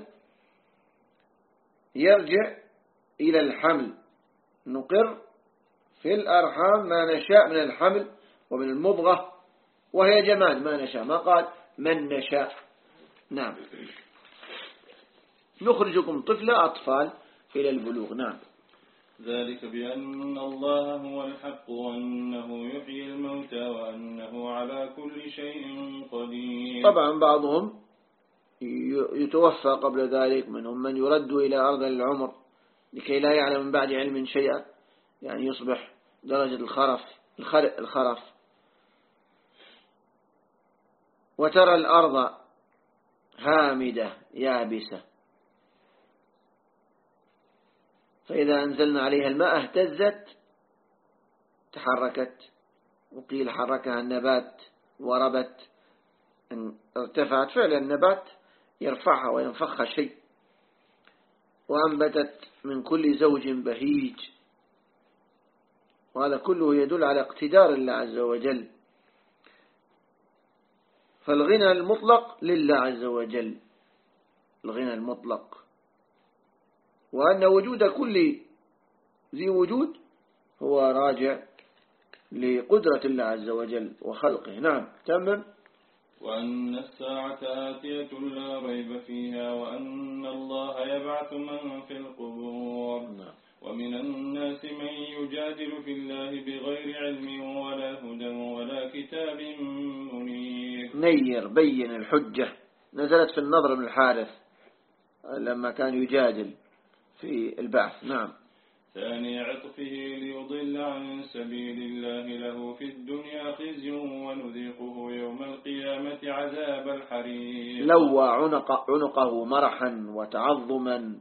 يرجع إلى الحمل. نقر في الأرحام ما نشاء من الحمل ومن المضغة وهي جماد ما نشاء ما قال من نشاء. نعم. نخرجكم طفلة أطفال إلى البلوغ. نعم. ذلك بأن الله هو الحق وأنه يحيي الموتى وأنه على كل شيء قدير. طبعا بعضهم يتوفى قبل ذلك منهم من يرد إلى أرض العمر لكي لا يعلم من بعد علم شيئا يعني يصبح درجة الخرف الخرف. وترى الأرض هامدة يابسة فإذا أنزلنا عليها الماء اهتزت تحركت وقيل حركها النبات وربت ارتفعت. فعلا النبات يرفعها وينفخها شيء. وأنبتت من كل زوج بهيج وهذا كله يدل على اقتدار الله عز وجل. فالغنى المطلق لله عز وجل الغنى المطلق وأن وجود كل ذي وجود هو راجع لقدرة الله عز وجل وخلقه. نعم. تمام. وأن الساعة آتية لا ريب فيها وأن الله يبعث من في القبور. نعم. ومن الناس من يجادل في الله بغير علم ولا هدى ولا كتاب منير. نير بين الحجة نزلت في النضر بن الحارث لما كان يجادل في البعث. نعم. ثاني عطفه ليضل عن سبيل الله له في الدنيا خزي ونذيقه يوم القيامة عذاب الحريق. لوى عنق عنقه مرحا وتعظما،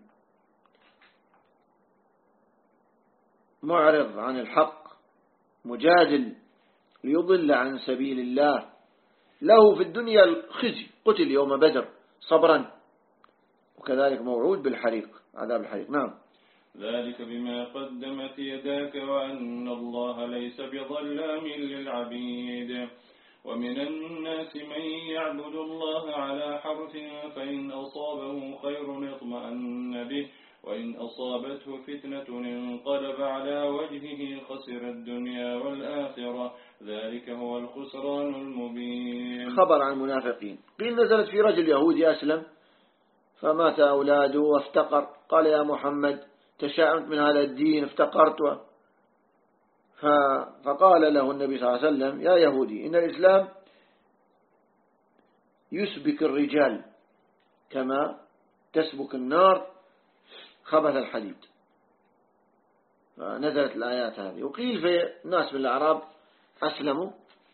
معرض عن الحق، مجادل، ليضل عن سبيل الله، له في الدنيا الخزي، قتل يوم بدر صبرا، وكذلك موعود بالحريق، عذاب الحريق. نعم. ذلك بما قدمت يداك وأن الله ليس بظلام للعبيد. ومن الناس من يعبد الله على حرف فإن أصابه خير اطمأن به وإن أصابته فتنة انقلب على وجهه خسر الدنيا والآخرة ذلك هو الخسران المبين. خبر عن المنافقين. قيل نزلت في رجل يهودي أسلم فمات أولاده وافتقر، قال يا محمد تشاءمت من هذا الدين افتقرت، فقال له النبي صلى الله عليه وسلم يا يهودي إن الإسلام يسبك الرجال كما تسبك النار خبث الحديد. فنزلت الآيات هذه. وقيل في ناس من الأعراب أسلموا،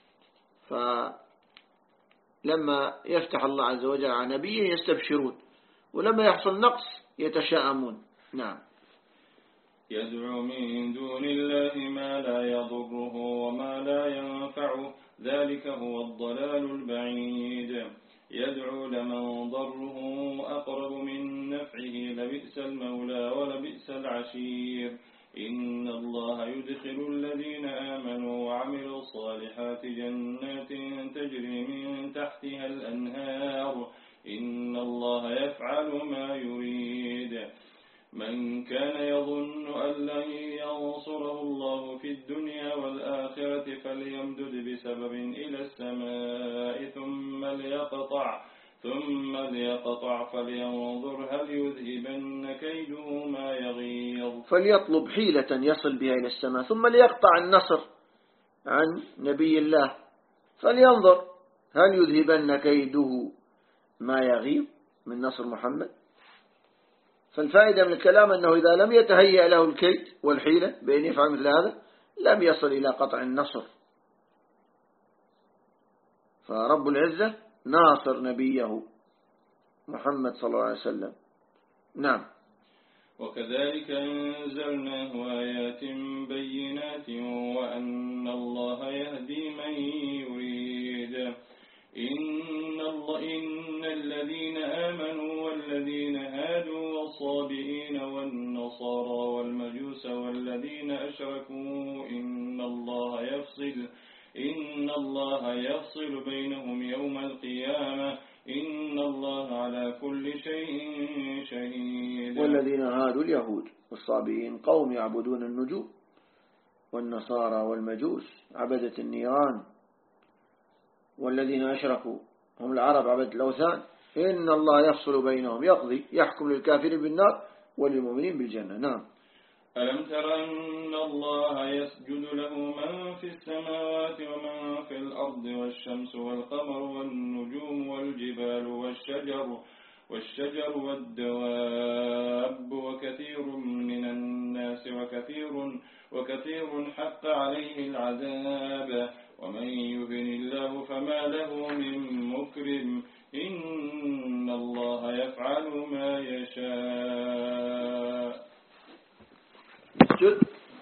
فلما يفتح الله عز وجل على نبيه يستبشرون، ولما يحصل نقص يتشاءمون. نعم. يدعو من دون الله ما لا يضره وما لا ينفعه ذلك هو الضلال البعيد. يدعو لمن ضره أقرب من نفعه لبئس المولى ولبئس العشير. إن الله يدخل الذين آمنوا وعملوا الصالحات جنات تجري من تحتها الأنهار إن الله يفعل ما يريد. من كان يظن أن لن ينصره الله في الدنيا والآخرة فليمدد بسبب إلى السماء ثم ليقطع ثم ليقطع فلينظر هل يذهبن كيده ما يغيظ. فليطلب حيلة يصل بها إلى السماء ثم ليقطع النصر عن نبي الله، فلينظر هل يذهبن كيده ما يغيظ من نصر محمد. فالفائدة من الكلام أنه إذا لم يتهيأ له الكيد والحيلة بأن يفعل مثل هذا لم يصل إلى قطع النصر. فرب العزة ناصر نبيه محمد صلى الله عليه وسلم. نعم. وكذلك أنزلناه آيات بينات وأن الله يهدي من يريد. إن, الله إن الذين آمنوا والذين هادوا والصابئين والنصارى والمجوس والذين أشركوا إن الله يفصل إن الله يفصل بينهم يوم القيامة إن الله على كل شيء شهيد. والذين هادوا اليهود والصابئين قوم يعبدون النجوم، والنصارى والمجوس عبدة النيران، والذين أشركوا هم العرب عبدة الأوثان إن الله يفصل بينهم يقضي يحكم للكافرين بالنار وللمؤمنين بالجنة. نعم. ألم تر أن الله يسجد له من في السماوات ومن في الأرض والشمس والقمر والنجوم والجبال والشجر والشجر والدواب وكثير من الناس وكثير وكثير حق عليه العذاب ومن يهن الله فما له من مكرم إن الله يفعل ما يشاء. جد.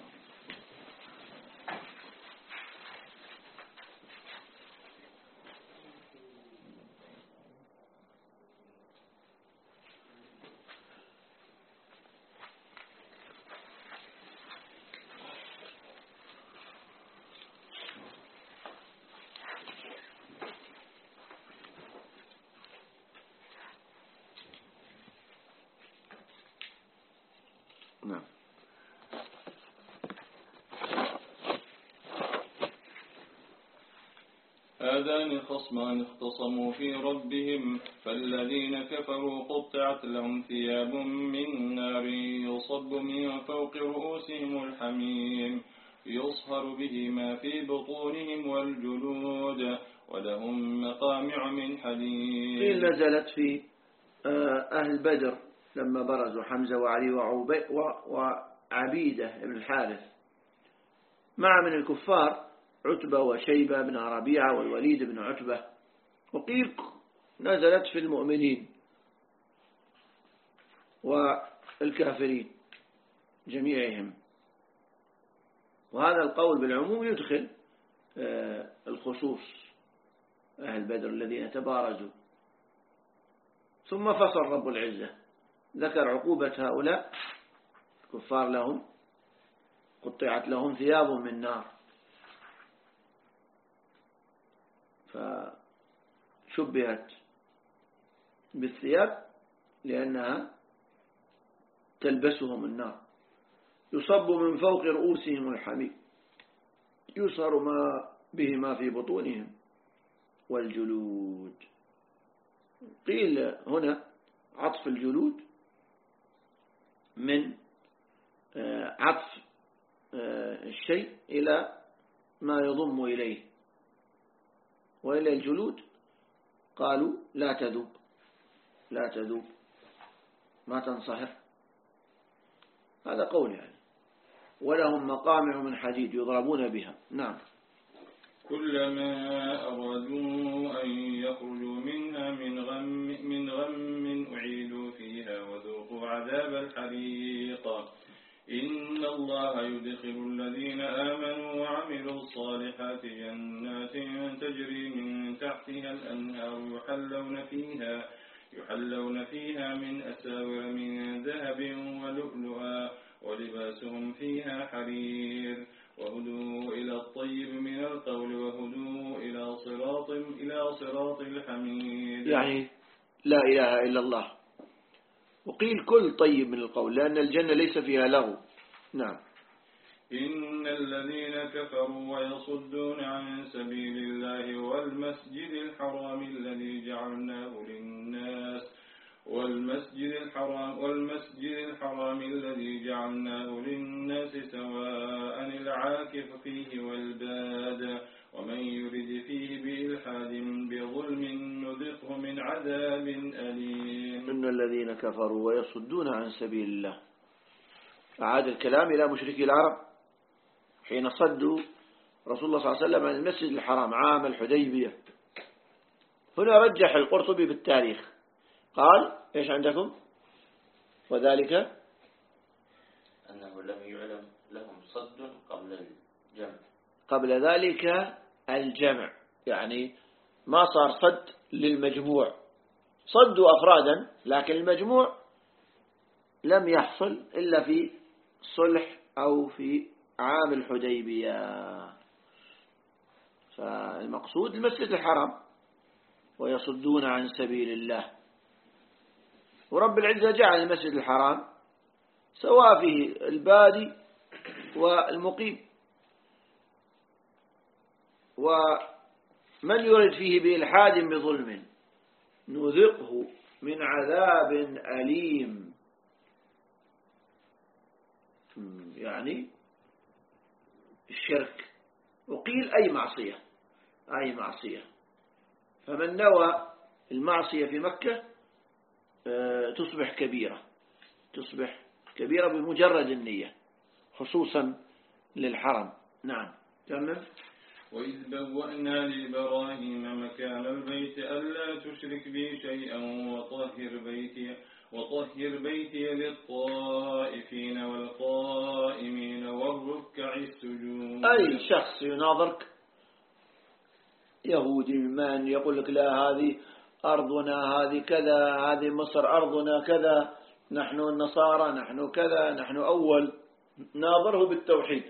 نعم. هذان خصمان اختصموا في ربهم فالذين كفروا قطعت لهم ثياب من نار يصب من فوق رؤوسهم الحميم يصهر به ما في بطونهم والجلود ولهم مقامع من حديد. قيل نزلت في أهل بدر لما برزوا حمزة وعلي وعبيدة بن الحارث مع من الكفار عتبة وشيبة بن ربيعة والوليد بن عتبة، وقيل نزلت في المؤمنين والكافرين جميعهم. وهذا القول بالعموم يدخل الخصوص أهل بدر الذين تبارزوا. ثم فصل رب العزة ذكر عقوبة هؤلاء الكفار لهم قطعت لهم ثياب من نار، فشبهت بالثياب لأنها تلبسهم النار، يصب من فوق رؤوسهم الحميم يصهر ما به ما في بطونهم والجلود. قيل هنا عطف الجلود من عطف الشيء إلى ما يضم إليه، وإلى الجلود قالوا لا تذوب لا تذوب ما تنصهر، هذا قول يعني. ولهم مقامع من حديد يضربون بها. نعم. كلما أرادوا أن يخرجوا منها من غم من غم أعيدوا فيها وذوقوا عذاب الحريق. إن الله يدخل الذين آمنوا وعملوا الصالحات جنات تجري من تحتها الأنهار يحلون فيها يحلون فيها من أساور من ذهب ولؤلؤا ولباسهم فيها حرير وهدوا إلى الطيب من القول وهدوا إلى صراط إلى صراط الحميد. يعني لا إله إلا الله. وقيل كل طيب من القول لأن الجنة ليس فيها لغو. نعم. إن الذين كفروا ويصدون عن سبيل الله والمسجد الحرام الذي جعلناه للناس والمسجد الحرام والمسجد الحرام الذي جعلناه للناس سواء العاكف فيه والباد ومن يرد فيه بإلحاد بظلم نذقه من عذاب أليم. إن الذين كفروا ويصدون عن سبيل الله. أعاد الكلام إلى مشركي العرب حين صدوا رسول الله صلى الله عليه وسلم عن المسجد الحرام عام الحديبية. هنا رجح القرطبي بالتاريخ قال إيش عندكم؟ وذلك أنه لم يعلم لهم صد قبل الجمع. قبل ذلك الجمع يعني ما صار صد للمجموع، صدوا أفرادا لكن المجموع لم يحصل إلا في صلح أو في عام الحديبية. فالمقصود المسجد الحرام ويصدون عن سبيل الله. ورب العزة جعل المسجد الحرام سواء فيه البادي والمقيم، ومن يرد فيه بإلحاد بظلم نذقه من عذاب أليم. يعني الشرك. وقيل أي معصية أي معصية. فمن نوى المعصية في مكة تصبح كبيرة تصبح كبيرة بمجرد النية خصوصا للحرم. نعم. تمام. وإذ بوأنا لإبراهيم مكان البيت ألا تشرك بي شيئا وطهر بيتي وطهر بيتي للطائفين والقائمين والركع السجود. أي شخص يناظرك يهودي من يقول لك لا هذه أرضنا هذه كذا هذه مصر أرضنا كذا نحن النصارى نحن كذا نحن أول، ناظره بالتوحيد.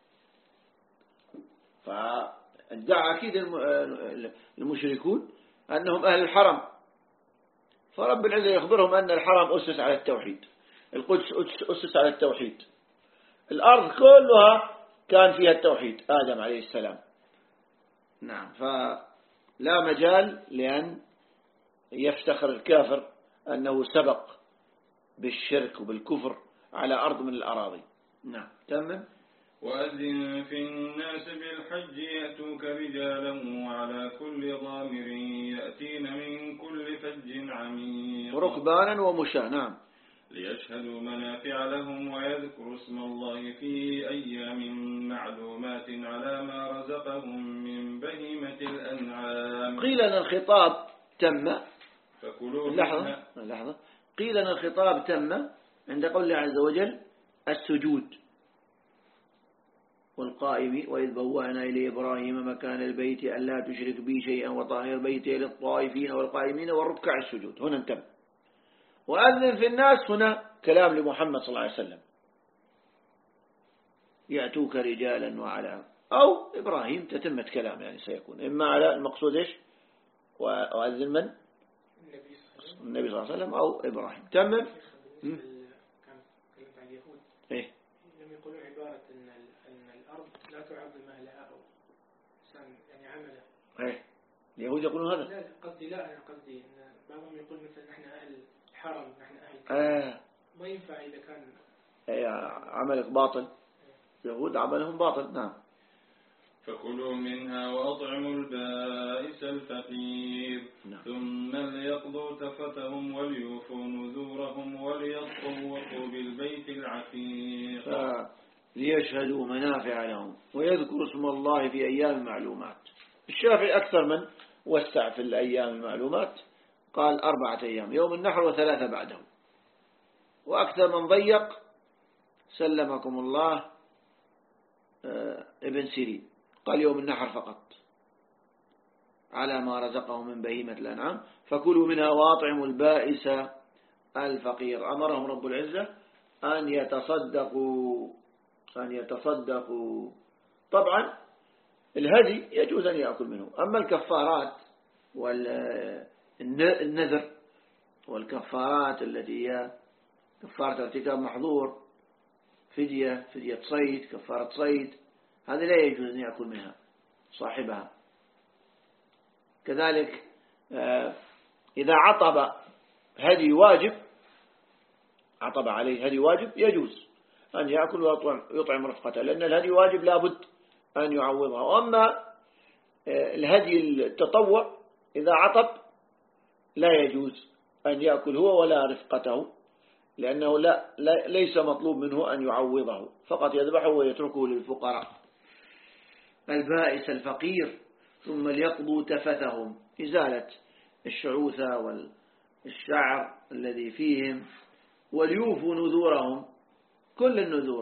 فادعى أكيد المشركون أنهم أهل الحرم، فرب العزة يخبرهم أن الحرم أسس على التوحيد، القدس أسس على التوحيد، الأرض كلها كان فيها التوحيد آدم عليه السلام. نعم. فلا مجال لأن يفتخر الكافر أنه سبق بالشرك وبالكفر على أرض من الأراضي. نعم. تمام. وأذن في الناس بالحج يأتوك رجالا وعلى كل ضامر يأتين من كل فج عميق وركبانا ومشاة. نعم. ليشهدوا منافع لهم ويذكروا اسم الله في أيام معلومات على ما رزقهم من بهيمة الأنعام. قيل أن الخطاب تم فكلوا لحظة لحظة قيل أن الخطاب تم عند قول الله عز وجل السجود والقائم وإذ بوأنا إلى إبراهيم مكان البيت ألا تشرك بي شيئا وطهر بيتي للطائفين والقائمين والركع السجود. هنا تم. وأذن في الناس هنا كلام لمحمد صلى الله عليه وسلم يأتوك رجالا وعلى أو إبراهيم تتمة كلام يعني سيكون إما على المقصود إيش وأذن من النبي صلى الله عليه وسلم أو إبراهيم تمم. إيه لم يقولون عبارة أن أن الأرض لا تعظم أهلها أو إنسان يعني عمله. إيه اليهود يقولون هذا. لا قصدي لا أنا قصدي إن بعضهم يقول مثلا نحن أهل حرم نحن أهل آه. ما ينفع إذا كان إيه عملك باطل. يهود عملهم باطل. نعم. فكلوا منها وأطعموا البائس الفقير نعم. ثم ليقضوا تفتهم وليوفوا نذورهم وليطوفوا بالبيت العتيق ليشهدوا منافع لهم ويذكروا اسم الله في أيام معلومات. الشافعي أكثر من وسع في الأيام المعلومات قال أربعة أيام يوم النحر وثلاثة بعده. وأكثر من ضيق سلمكم الله ابن سيرين قال يوم النحر فقط على ما رزقه من بهيمة الأنعام. فكلوا منها واطعموا البائس الفقير. أمرهم رب العزة أن يتصدقوا أن يتصدقوا. طبعا الهدي يجوز أن يأكل منه. أما الكفارات والنذر والكفارات التي هي كفارة ارتكاب محظور فدية فدية صيد كفارة صيد هذه لا يجوز أن يأكل منها صاحبها. كذلك إذا عطب هدي واجب عطب عليه هدي واجب يجوز أن يأكل ويطعم رفقته لأن الهدي واجب لابد أن يعوضها. وأما الهدي التطوع إذا عطب لا يجوز أن يأكل هو ولا رفقته لأنه لا, لا ليس مطلوب منه أن يعوضه فقط يذبحه ويتركه للفقراء. البائس الفقير. ثم ليقضوا تفتهم إزالة الشعوثة والشعر الذي فيهم وليوفوا نذورهم كل النذور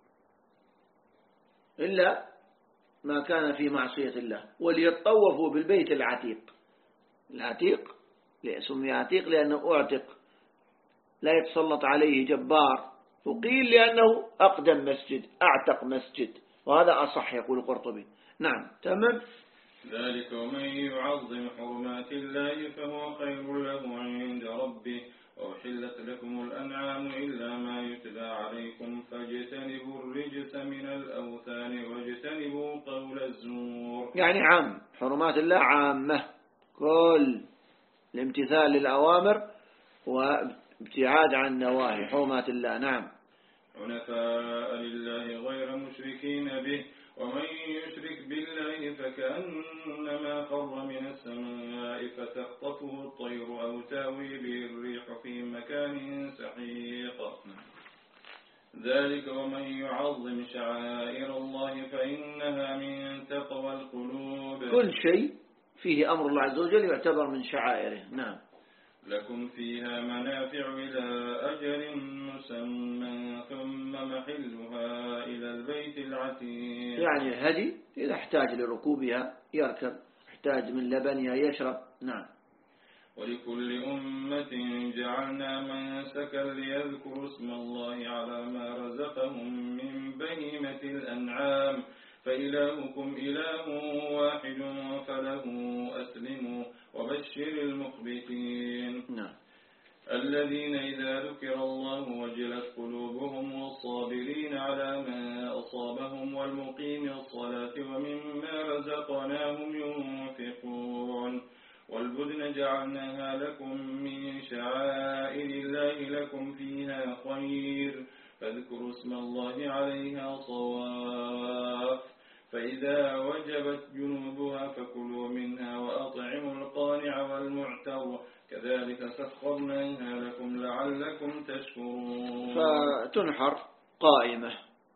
إلا ما كان في معصية الله وليطوفوا بالبيت العتيق. العتيق سمي عتيق لأنه أعتق لا يتسلط عليه جبار وقيل لأنه أقدم مسجد أعتق مسجد وهذا أصح يقول القرطبي. نعم تمام. ذلك ومن يعظم حرمات الله فهو خير له عند ربه وأحلت لكم الأنعام إلا ما يتلى عليكم فاجتنبوا الرجس من الأوثان واجتنبوا قول الزور. يعني عام حرمات الله عامة كل الامتثال للأوامر وابتعاد عن النواهي حرمات الله. نعم. حنفاء لله غير مشركين به ومن يشرك بالله فكأنما خر من السماء فتخطفه الطير أو تاوي به الريح في مكان سحيق. ذلك ومن يعظم شعائر الله فإنها من تقوى القلوب. كل شيء فيه أمر الله عز وجل يعتبر من شعائره. نعم. لكم فيها منافع إلى أجل مسمى ثم محلها إلى البيت العتيق. يعني الهدي إذا احتاج لركوبها يركب احتاج من لبنها يشرب. نعم. ولكل أمة جعلنا منسكا ليذكروا اسم الله على ما رزقهم من بهيمة الأنعام فإلهكم إله واحد فله أسلموا وبشر المخبتين. نعم. الذين إذا ذكر الله وجلت قلوبهم والصابرين على ما أصابهم والمقيم الصلاة ومما رزقناهم ينفقون. والبدن جعلناها لكم من شعائر الله لكم فيها خير فاذكروا اسم الله عليها صواف فإذا وجبت جنوبها فكلوا منها وأطعموا القانع والمعتر كذلك سخرناها لكم لعلكم تشكرون. فتنحر قائمة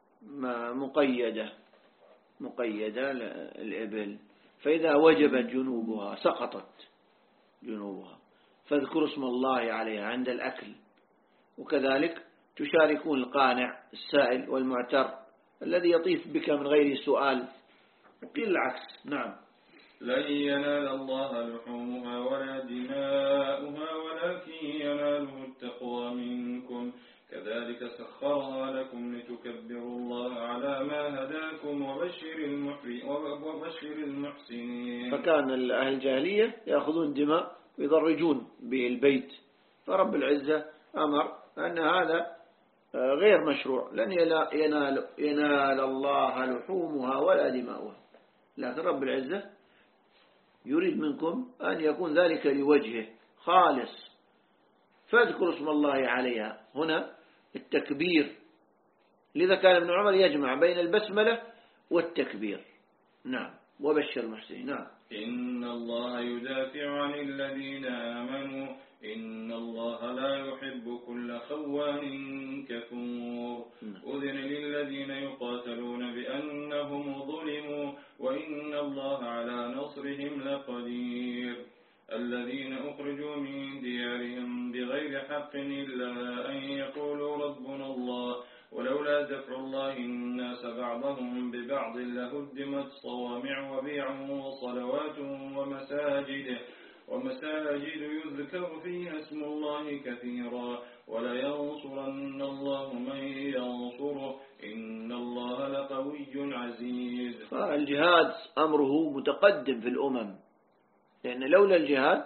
مقيدة مقيدة الإبل، فإذا وجبت جنوبها سقطت جنوبها فاذكروا اسم الله عليها عند الأكل. وكذلك تشاركون القانع السائل والمعتر الذي يطيف بك من غير سؤال. وقيل العكس. نعم. لن ينال الله لحومها ولا دماؤها ولكن يناله التقوى منكم كذلك سخرها لكم لتكبروا الله على ما هداكم وبشر وبشر المحسنين. فكان أهل الجاهلية يأخذون الدماء ويضرجون بالبيت، فرب العزة أمر أن هذا غير مشروع، لن ينال, ينال الله لحومها ولا دماؤها، لكن رب العزة يريد منكم أن يكون ذلك لوجهه خالص. فاذكروا اسم الله عليها، هنا التكبير، لذا كان ابن عمر يجمع بين البسملة والتكبير. نعم. وبشر المحسنين. نعم. إن الله يدافع عن الذين آمنوا إن الله لا يحب كل خوان كفور. أذن للذين يقاتلون بأنهم ظلموا وإن الله على نصرهم لقدير. الذين أخرجوا من ديارهم بغير حق إلا أن يقولوا ربنا الله ولولا دفع الله الناس بعضهم ببعض لهدمت صوامع وبيع وصلوات ومساجد ومساجد يذكر فيها اسم الله كثيرا ولينصرن الله من ينصره إن الله لقوي عزيز. فالجهاد أمره متقدم في الأمم، لأن لولا الجهاد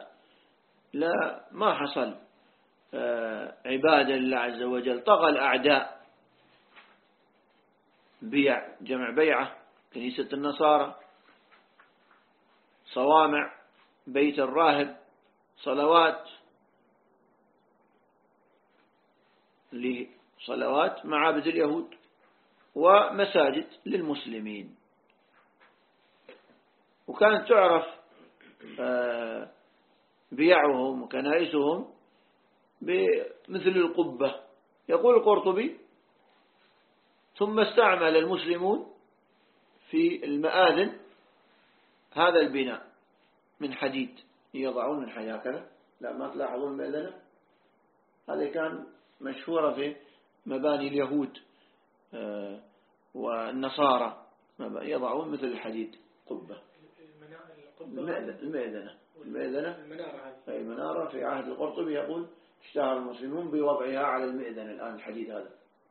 لا ما حصل عبادة لله عز وجل. طغى الأعداء، بيع جمع بيعة، كنيسة النصارى، صوامع، بيت الراهب، صلوات لصلوات معابد اليهود، ومساجد للمسلمين. وكانت تعرف بيعهم وكنائسهم بمثل القبة. يقول القرطبي ثم استعمل المسلمون في المآذن هذا البناء من حديد، يضعون من حديد هكذا. لا ما تلاحظون المأذنة هذا كان مشهورة في مباني اليهود والنصارى، يضعون مثل الحديد قبة. المأذنة المأذنة أي منارة في عهد القرطبي يقول اشتهر المسلمون بوضعها على المأذنة الآن الحديد هذا.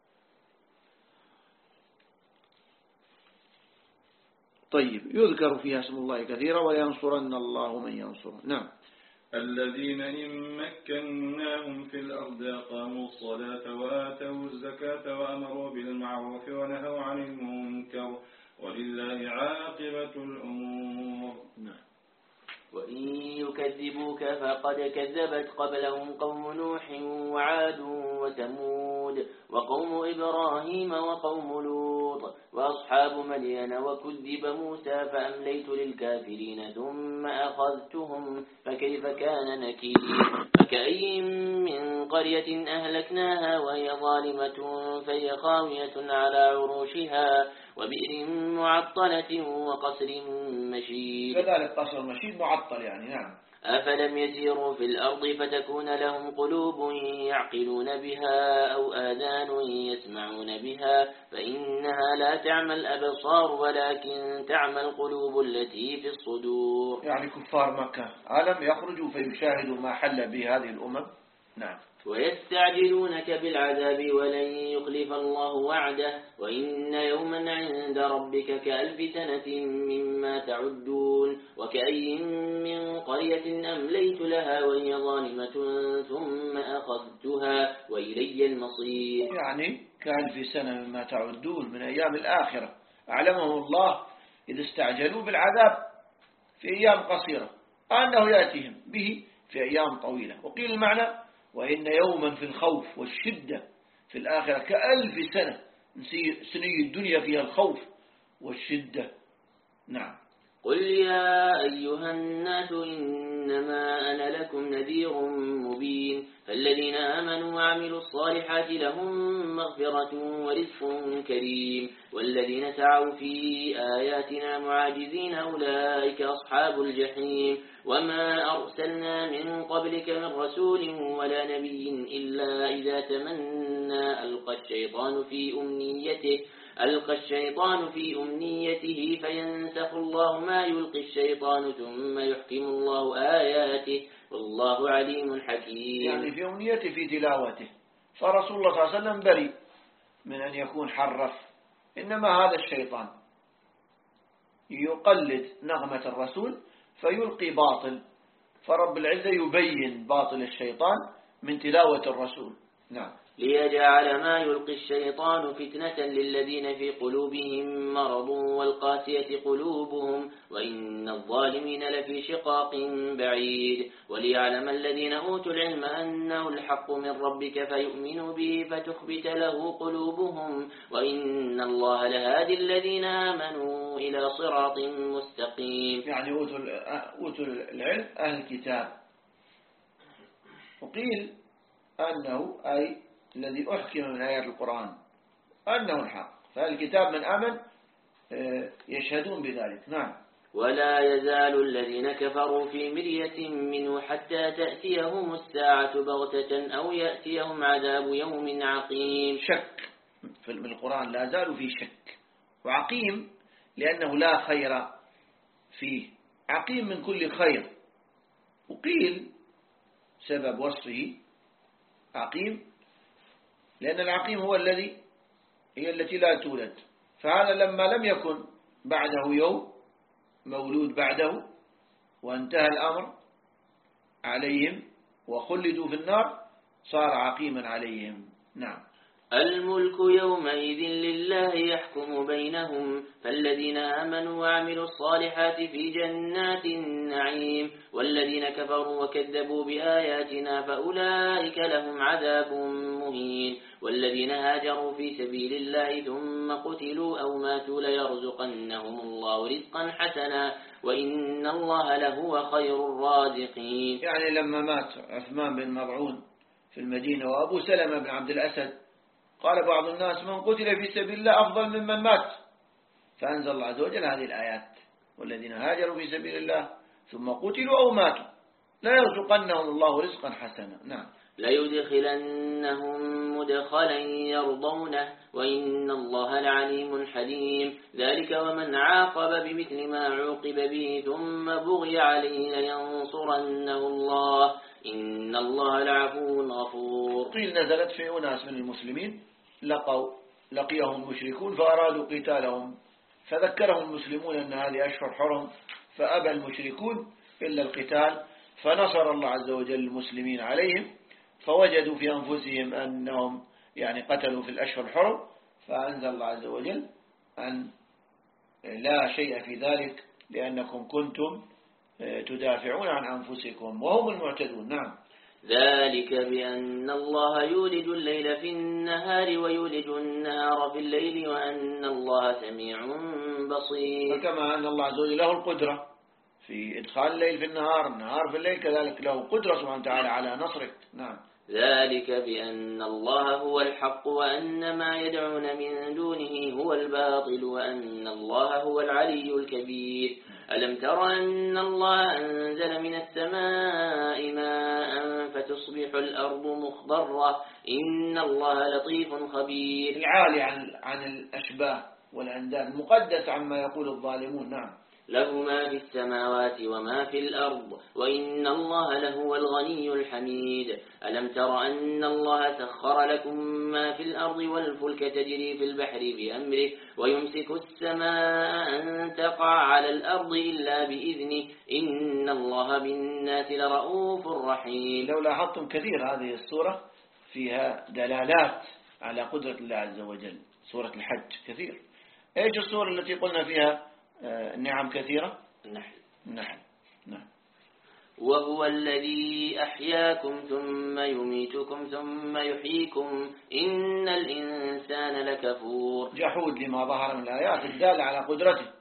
طيب. يذكر فيها اسم الله كثيرا وينصرن الله من ينصره. نعم. الذين إن مكناهم في الأرض أقاموا الصلاة وآتوا الزكاة وأمروا بالمعروف ونهوا عن المنكر ولله عاقبة الأمور. نعم. وإن يكذبوك فقد كذبت قبلهم قوم نوح وعاد وثمود وقوم إبراهيم وقوم لوط وأصحاب مدين وكذب موسى فأمليت للكافرين ثم أخذتهم فكيف كان نكير. فكأي من قرية أهلكناها وهي ظالمة فهي خاوية على عروشها وبئر معطلة وقصر مشيد. كذلك قصر مشيد معطل يعني. نعم. أفلم يسيروا في الأرض فتكون لهم قلوب يعقلون بها أو آذان يسمعون بها فإنها لا تعمى الأبصار ولكن تعمى القلوب التي في الصدور. يعني كفار مكة ألم يخرجوا فيشاهدوا ما حل به هذه الأمم. نعم. ويستعجلونك بالعذاب ولن يخلف الله وعده وإن يوما عند ربك كألف سنة مما تعدون. وكأي من قرية أمليت لها وهي ظالمة ثم أخذتها وإلي المصير. يعني كألف سنة مما تعدون من أيام الآخرة أعلمه الله إذ استعجلوا بالعذاب في أيام قصيرة أنه يأتيهم به في أيام طويلة. وقيل المعنى وإن يوما في الخوف والشدة في الآخرة كألف سنة، سني الدنيا فيها الخوف والشدة. نعم. قل يا أيها الناس إنما أنا لكم نذير مبين فالذين آمنوا وعملوا الصالحات لهم مغفرة ورزق كريم والذين سعوا في آياتنا معاجزين أولئك أصحاب الجحيم وما أرسلنا من قبلك من رسول ولا نبي إلا إذا تمنى ألقى الشيطان في أمنيته ألقى الشيطان في أمنيته فينسخ الله ما يلقي الشيطان ثم يحكم الله آياته والله عليم حكيم. يعني في أمنيته في تلاوته، فرسول الله صلى الله عليه وسلم بريء من أن يكون حرف، إنما هذا الشيطان يقلد نغمة الرسول فيلقي باطل، فرب العزة يبين باطل الشيطان من تلاوة الرسول. نعم. ليجعل ما يلقي الشيطان فتنة للذين في قلوبهم مرض والقاسية قلوبهم وإن الظالمين لفي شقاق بعيد وليعلم الذين أوتوا العلم أنه الحق من ربك فيؤمنوا به فتخبت له قلوبهم وإن الله لهادي الذين آمنوا إلى صراط مستقيم. يعني أوتوا العلم أهل الكتاب، وقيل أنه أي الذي أحكم من آيات القرآن أنه الحق، فالكتاب من آمن يشهدون بذلك. نعم. ولا يزال الذين كفروا في مرية منه حتى تأتيهم الساعة بغتة أو يأتيهم عذاب يوم عقيم. شك في القرآن، لا زالوا في شك، وعقيم لأنه لا خير فيه، عقيم من كل خير. وقيل سبب وصفه عقيم لأن العقيم هو الذي هي التي لا تولد، فهذا لما لم يكن بعده يوم مولود بعده وانتهى الأمر عليهم وخلدوا في النار صار عقيما عليهم. نعم. الملك يومئذ لله يحكم بينهم فالذين آمنوا وعملوا الصالحات في جنات النعيم والذين كفروا وكذبوا بآياتنا فأولئك لهم عذاب مهين والذين هاجروا في سبيل الله ثم قتلوا أو ماتوا ليرزقنهم الله رزقا حسنا وإن الله لهو خير الرازقين. يعني لما مات عثمان بن مضعون في المدينة وأبو سلمة بن عبد الأسد قال بعض الناس من قتل في سبيل الله أفضل ممن مات، فأنزل الله عز وجل هذه الآيات والذين هاجروا في سبيل الله ثم قتلوا أو ماتوا لا يرزقنهم الله رزقا حسنا. نعم. ليدخلنهم مدخلا يرضونه وإن الله لعليم حليم ذلك ومن عاقب بمثل ما عوقب به ثم بغي عليه لينصرنه الله إن الله لعفو غفور. قيل نزلت في أناس من المسلمين لقوا لقيهم المشركون فأرادوا قتالهم فذكرهم المسلمون أن هذه أشهر حرم فأبى المشركون إلا القتال فنصر الله عز وجل المسلمين عليهم فوجدوا في أنفسهم أنهم يعني قتلوا في الأشهر الحرم فأنزل الله عز وجل أن لا شيء في ذلك لأنكم كنتم تدافعون عن أنفسكم وهم المعتدون. نعم. ذلك بأن الله يولج الليل في النهار ويولج النهار في الليل وأن الله سميع بصير. فكما أن الله عز وجل له القدرة في إدخال الليل في النهار النهار في الليل كذلك له قدرة سبحانه وتعالى على نصرك. نعم. ذلك بأن الله هو الحق وأن ما يدعون من دونه هو الباطل وأن الله هو العلي الكبير. ألم تر أن الله أنزل من السماء ماء فتصبح الأرض مخضرة إن الله لطيف خبير. العالي عن عن الأشباه والأنداد المقدس عما يقول الظالمون. نعم. له ما في السماوات وما في الأرض وإن الله لهو الغني الحميد. ألم تر أن الله سخر لكم ما في الأرض والفلك تجري في البحر بأمره ويمسك السماء أن تقع على الأرض إلا بإذنه إن الله بالناس لرؤوف رحيم. لو لاحظتم كثير هذه السورة فيها دلالات على قدرة الله عز وجل. سورة الحج كثير. إيش السورة التي قلنا فيها النعم كثيرة؟ النحل. النحل. نعم. وهو الذي أحياكم ثم يميتكم ثم يحييكم إن الإنسان لكفور. جحود لما ظهر من الآيات الدالة على قدرته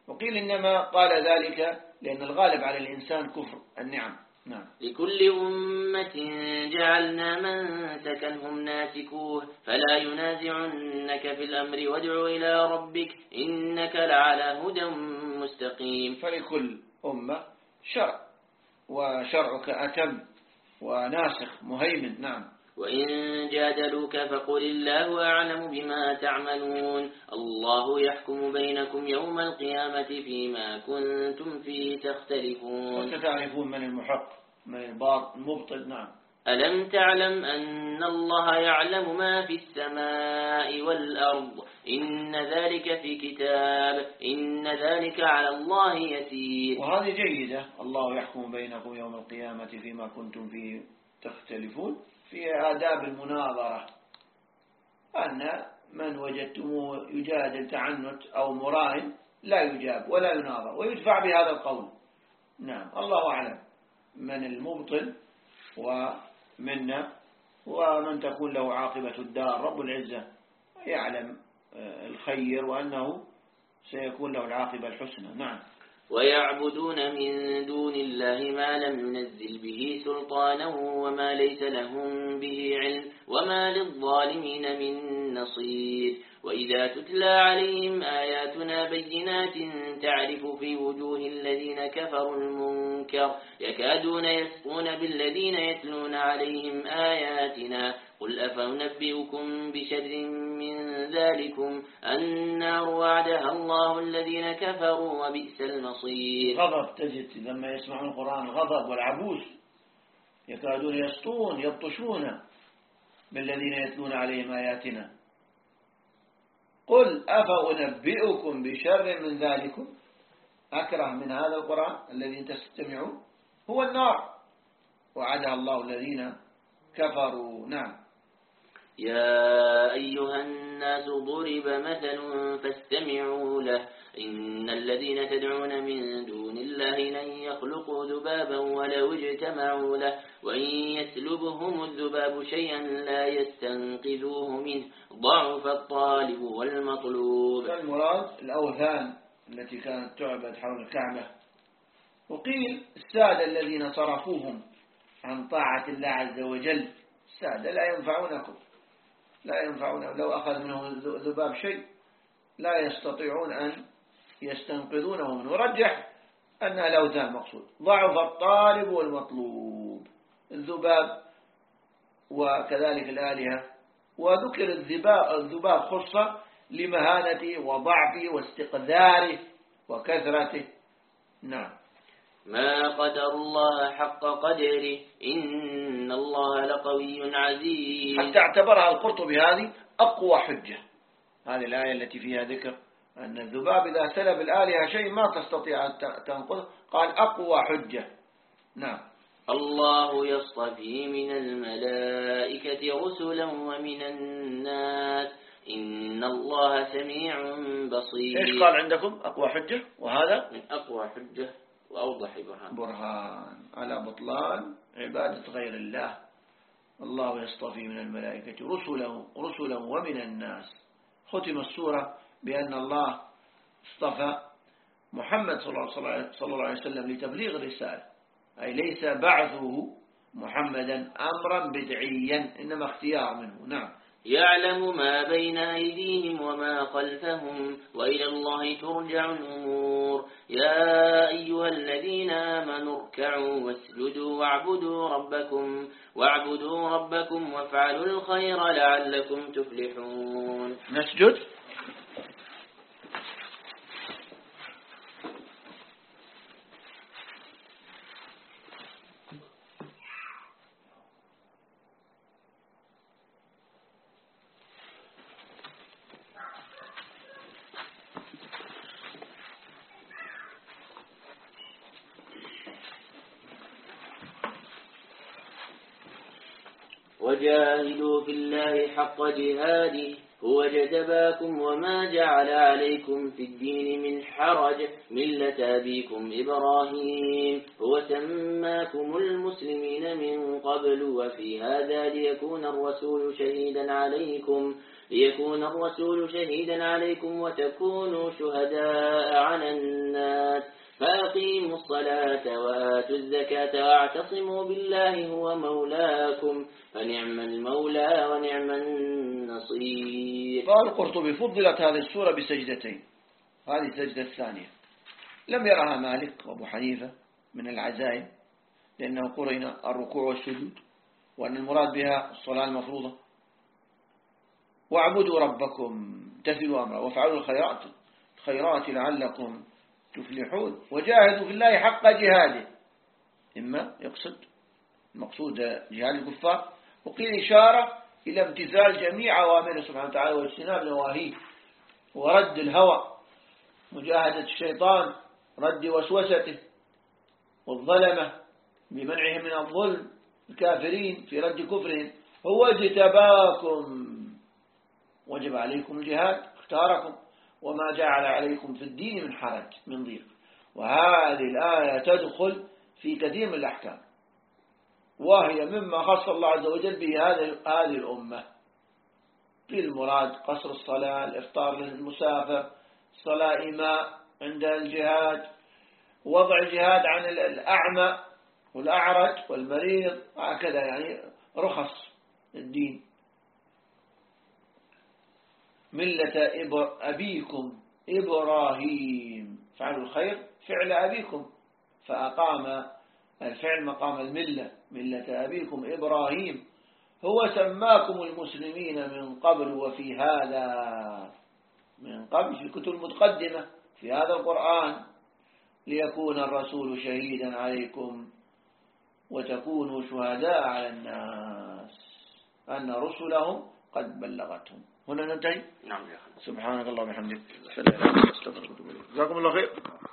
وقيل إنما قال ذلك لأن الغالب على الإنسان كفر النعم. نعم. لكل أمة جعلنا منسكا هم ناسكوه فلا ينازعنك في الأمر وادع إلى ربك إنك لعلى هدى مستقيم. فلكل أمة شرع وشرعك أتم وناسخ مهيمن. نعم. وإن جادلوك فقل الله أعلم بما تعملون الله يحكم بينكم يوم القيامة فيما كنتم فيه تختلفون. وستعرفون من المحق من المبطل. نعم. ألم تعلم أن الله يعلم ما في السماء والأرض إن ذلك في كتاب إن ذلك على الله يسير. وهذه جيدة. الله يحكم بينكم يوم القيامة فيما كنتم فيه تختلفون. في آداب المناظرة أن من وجدتموه يجادل تعنت أو مراهن لا يجاب ولا يناظر ويدفع بهذا القول. نعم. الله أعلم من المبطل ومنا ومن تكون له عاقبة الدار. رب العزة يعلم الخير وأنه سيكون له العاقبة الحسنى. نعم. ويعبدون من دون الله ما لم ينزل به سلطانا وما ليس لهم به علم وما للظالمين من نصير. وإذا تتلى عليهم آياتنا بينات تعرف في وجوه الذين كفروا المنكر يكادون يسقون بالذين يتلون عليهم آياتنا قل أفأنبئكم بشر من ذلكم النار وعدها الله الذين كفروا وبئس المصير. غضب تجد لما يسمعون القرآن الغضب والعبوس يكادون يسطون يبطشون بالذين يتلون عليهم آياتنا قل أفأنبئكم بشر من ذلكم. أكره من هذا القرآن الذي تستمعون هو النار وعدها الله الذين كفروا. نعم. يا أيها الناس ضرب مثل فاستمعوا له إن الذين تدعون من دون الله لن يخلقوا ذبابا ولو اجتمعوا له وإن يسلبهم الذباب شيئا لا يستنقذوه منه ضعف الطالب والمطلوب. المراد الأوثان التي كانت تعبد حول الكعبة. وقيل السادة الذين صرفوهم عن طاعة الله عز وجل السادة لا ينفعونكم لا ينفعون لو أخذ منهم الذباب شيء لا يستطيعون أن يستنقذونه منه. ورجح أنها الأوثان مقصود. ضعف الطالب والمطلوب الذباب وكذلك الآلهة. وذكر الذباب خصة لمهانته وضعفه واستقذاره وكثرته. نعم. ما قدر الله حق قدره إن الله لقوي عزيز. حتى اعتبرها القرطبي هذه أقوى حجة. هذه الآية التي فيها ذكر أن الذباب إذا سلب الآلهة شيء ما تستطيع أن تنقذ قال أقوى حجة. نعم. الله يصطفي من الملائكة رسلا ومن الناس إن الله سميع بصير. إيش قال عندكم أقوى حجة وهذا من أقوى حجة وأوضح برهان برهان على بطلان عبادة غير الله. الله يصطفي من الملائكة رسلا رسلا ومن الناس. ختم السورة بأن الله اصطفى محمد صلى الله عليه وسلم لتبليغ الرسالة أي ليس بعثه محمدا أمرا بدعيا إنما اختيار منه. نعم. يعلم ما بين أيديهم وما خلفهم وإلى الله ترجع الأمور. يا أيها الذين آمنوا اركعوا واسجدوا واعبدوا ربكم واعبدوا ربكم وافعلوا الخير لعلكم تفلحون. نسجد. وجاهدوا في الله حق جهاده هو اجتباكم وما جعل عليكم في الدين من حرج ملة أبيكم إبراهيم هو سماكم المسلمين من قبل وفي هذا ليكون الرسول شهيدا عليكم ليكون الرسول شهيدا عليكم وتكونوا شهداء على الناس فأقيموا الصلاة وآتوا الزكاة واعتصموا بالله هو مولاكم فنعم المولى ونعم النصير. قال القرطبي فضلت هذه السورة بسجدتين، هذه السجدة الثانية لم يرها مالك وأبو حنيفة من العزائم لأنه قرن الركوع والسجود وأن المراد بها الصلاة المفروضة. واعبدوا ربكم امتثلوا أمره وافعلوا الخيرات الخيرات لعلكم تفلحون وجاهدوا في الله حق جهاده، إما يقصد المقصود جهاد الكفار، وقيل إشارة إلى امتثال جميع أوامره سبحانه وتعالى واجتناب نواهيه ورد الهوى، مجاهدة الشيطان، رد وسوسته والظلمة بمنعهم من الظلم، الكافرين في رد كفرهم. هو اجتباكم وجب عليكم الجهاد اختاركم وما جعل عليكم في الدين من حرج من ضيق. وهذه الآية تدخل في كثير من الأحكام وهي مما خص الله عز وجل به هذه الأمة. في المراد قصر الصلاة، الإفطار للمسافر، صلاة إماء عند الجهاد، وضع الجهاد عن الأعمى والأعرج والمريض، هكذا يعني رخص الدين. ملة أبيكم إبراهيم، فعل الخير فعل أبيكم فأقام الفعل مقام الملة، ملة أبيكم إبراهيم هو سماكم المسلمين من قبل وفي هذا، من قبل في الكتب المتقدمة في هذا القرآن، ليكون الرسول شهيدا عليكم وتكونوا شهداء على الناس أن رسلهم قد بلغتهم. هنا ننتهي. نعم يا أخي. سبحانك اللهم وبحمدك. جزاكم الله خير.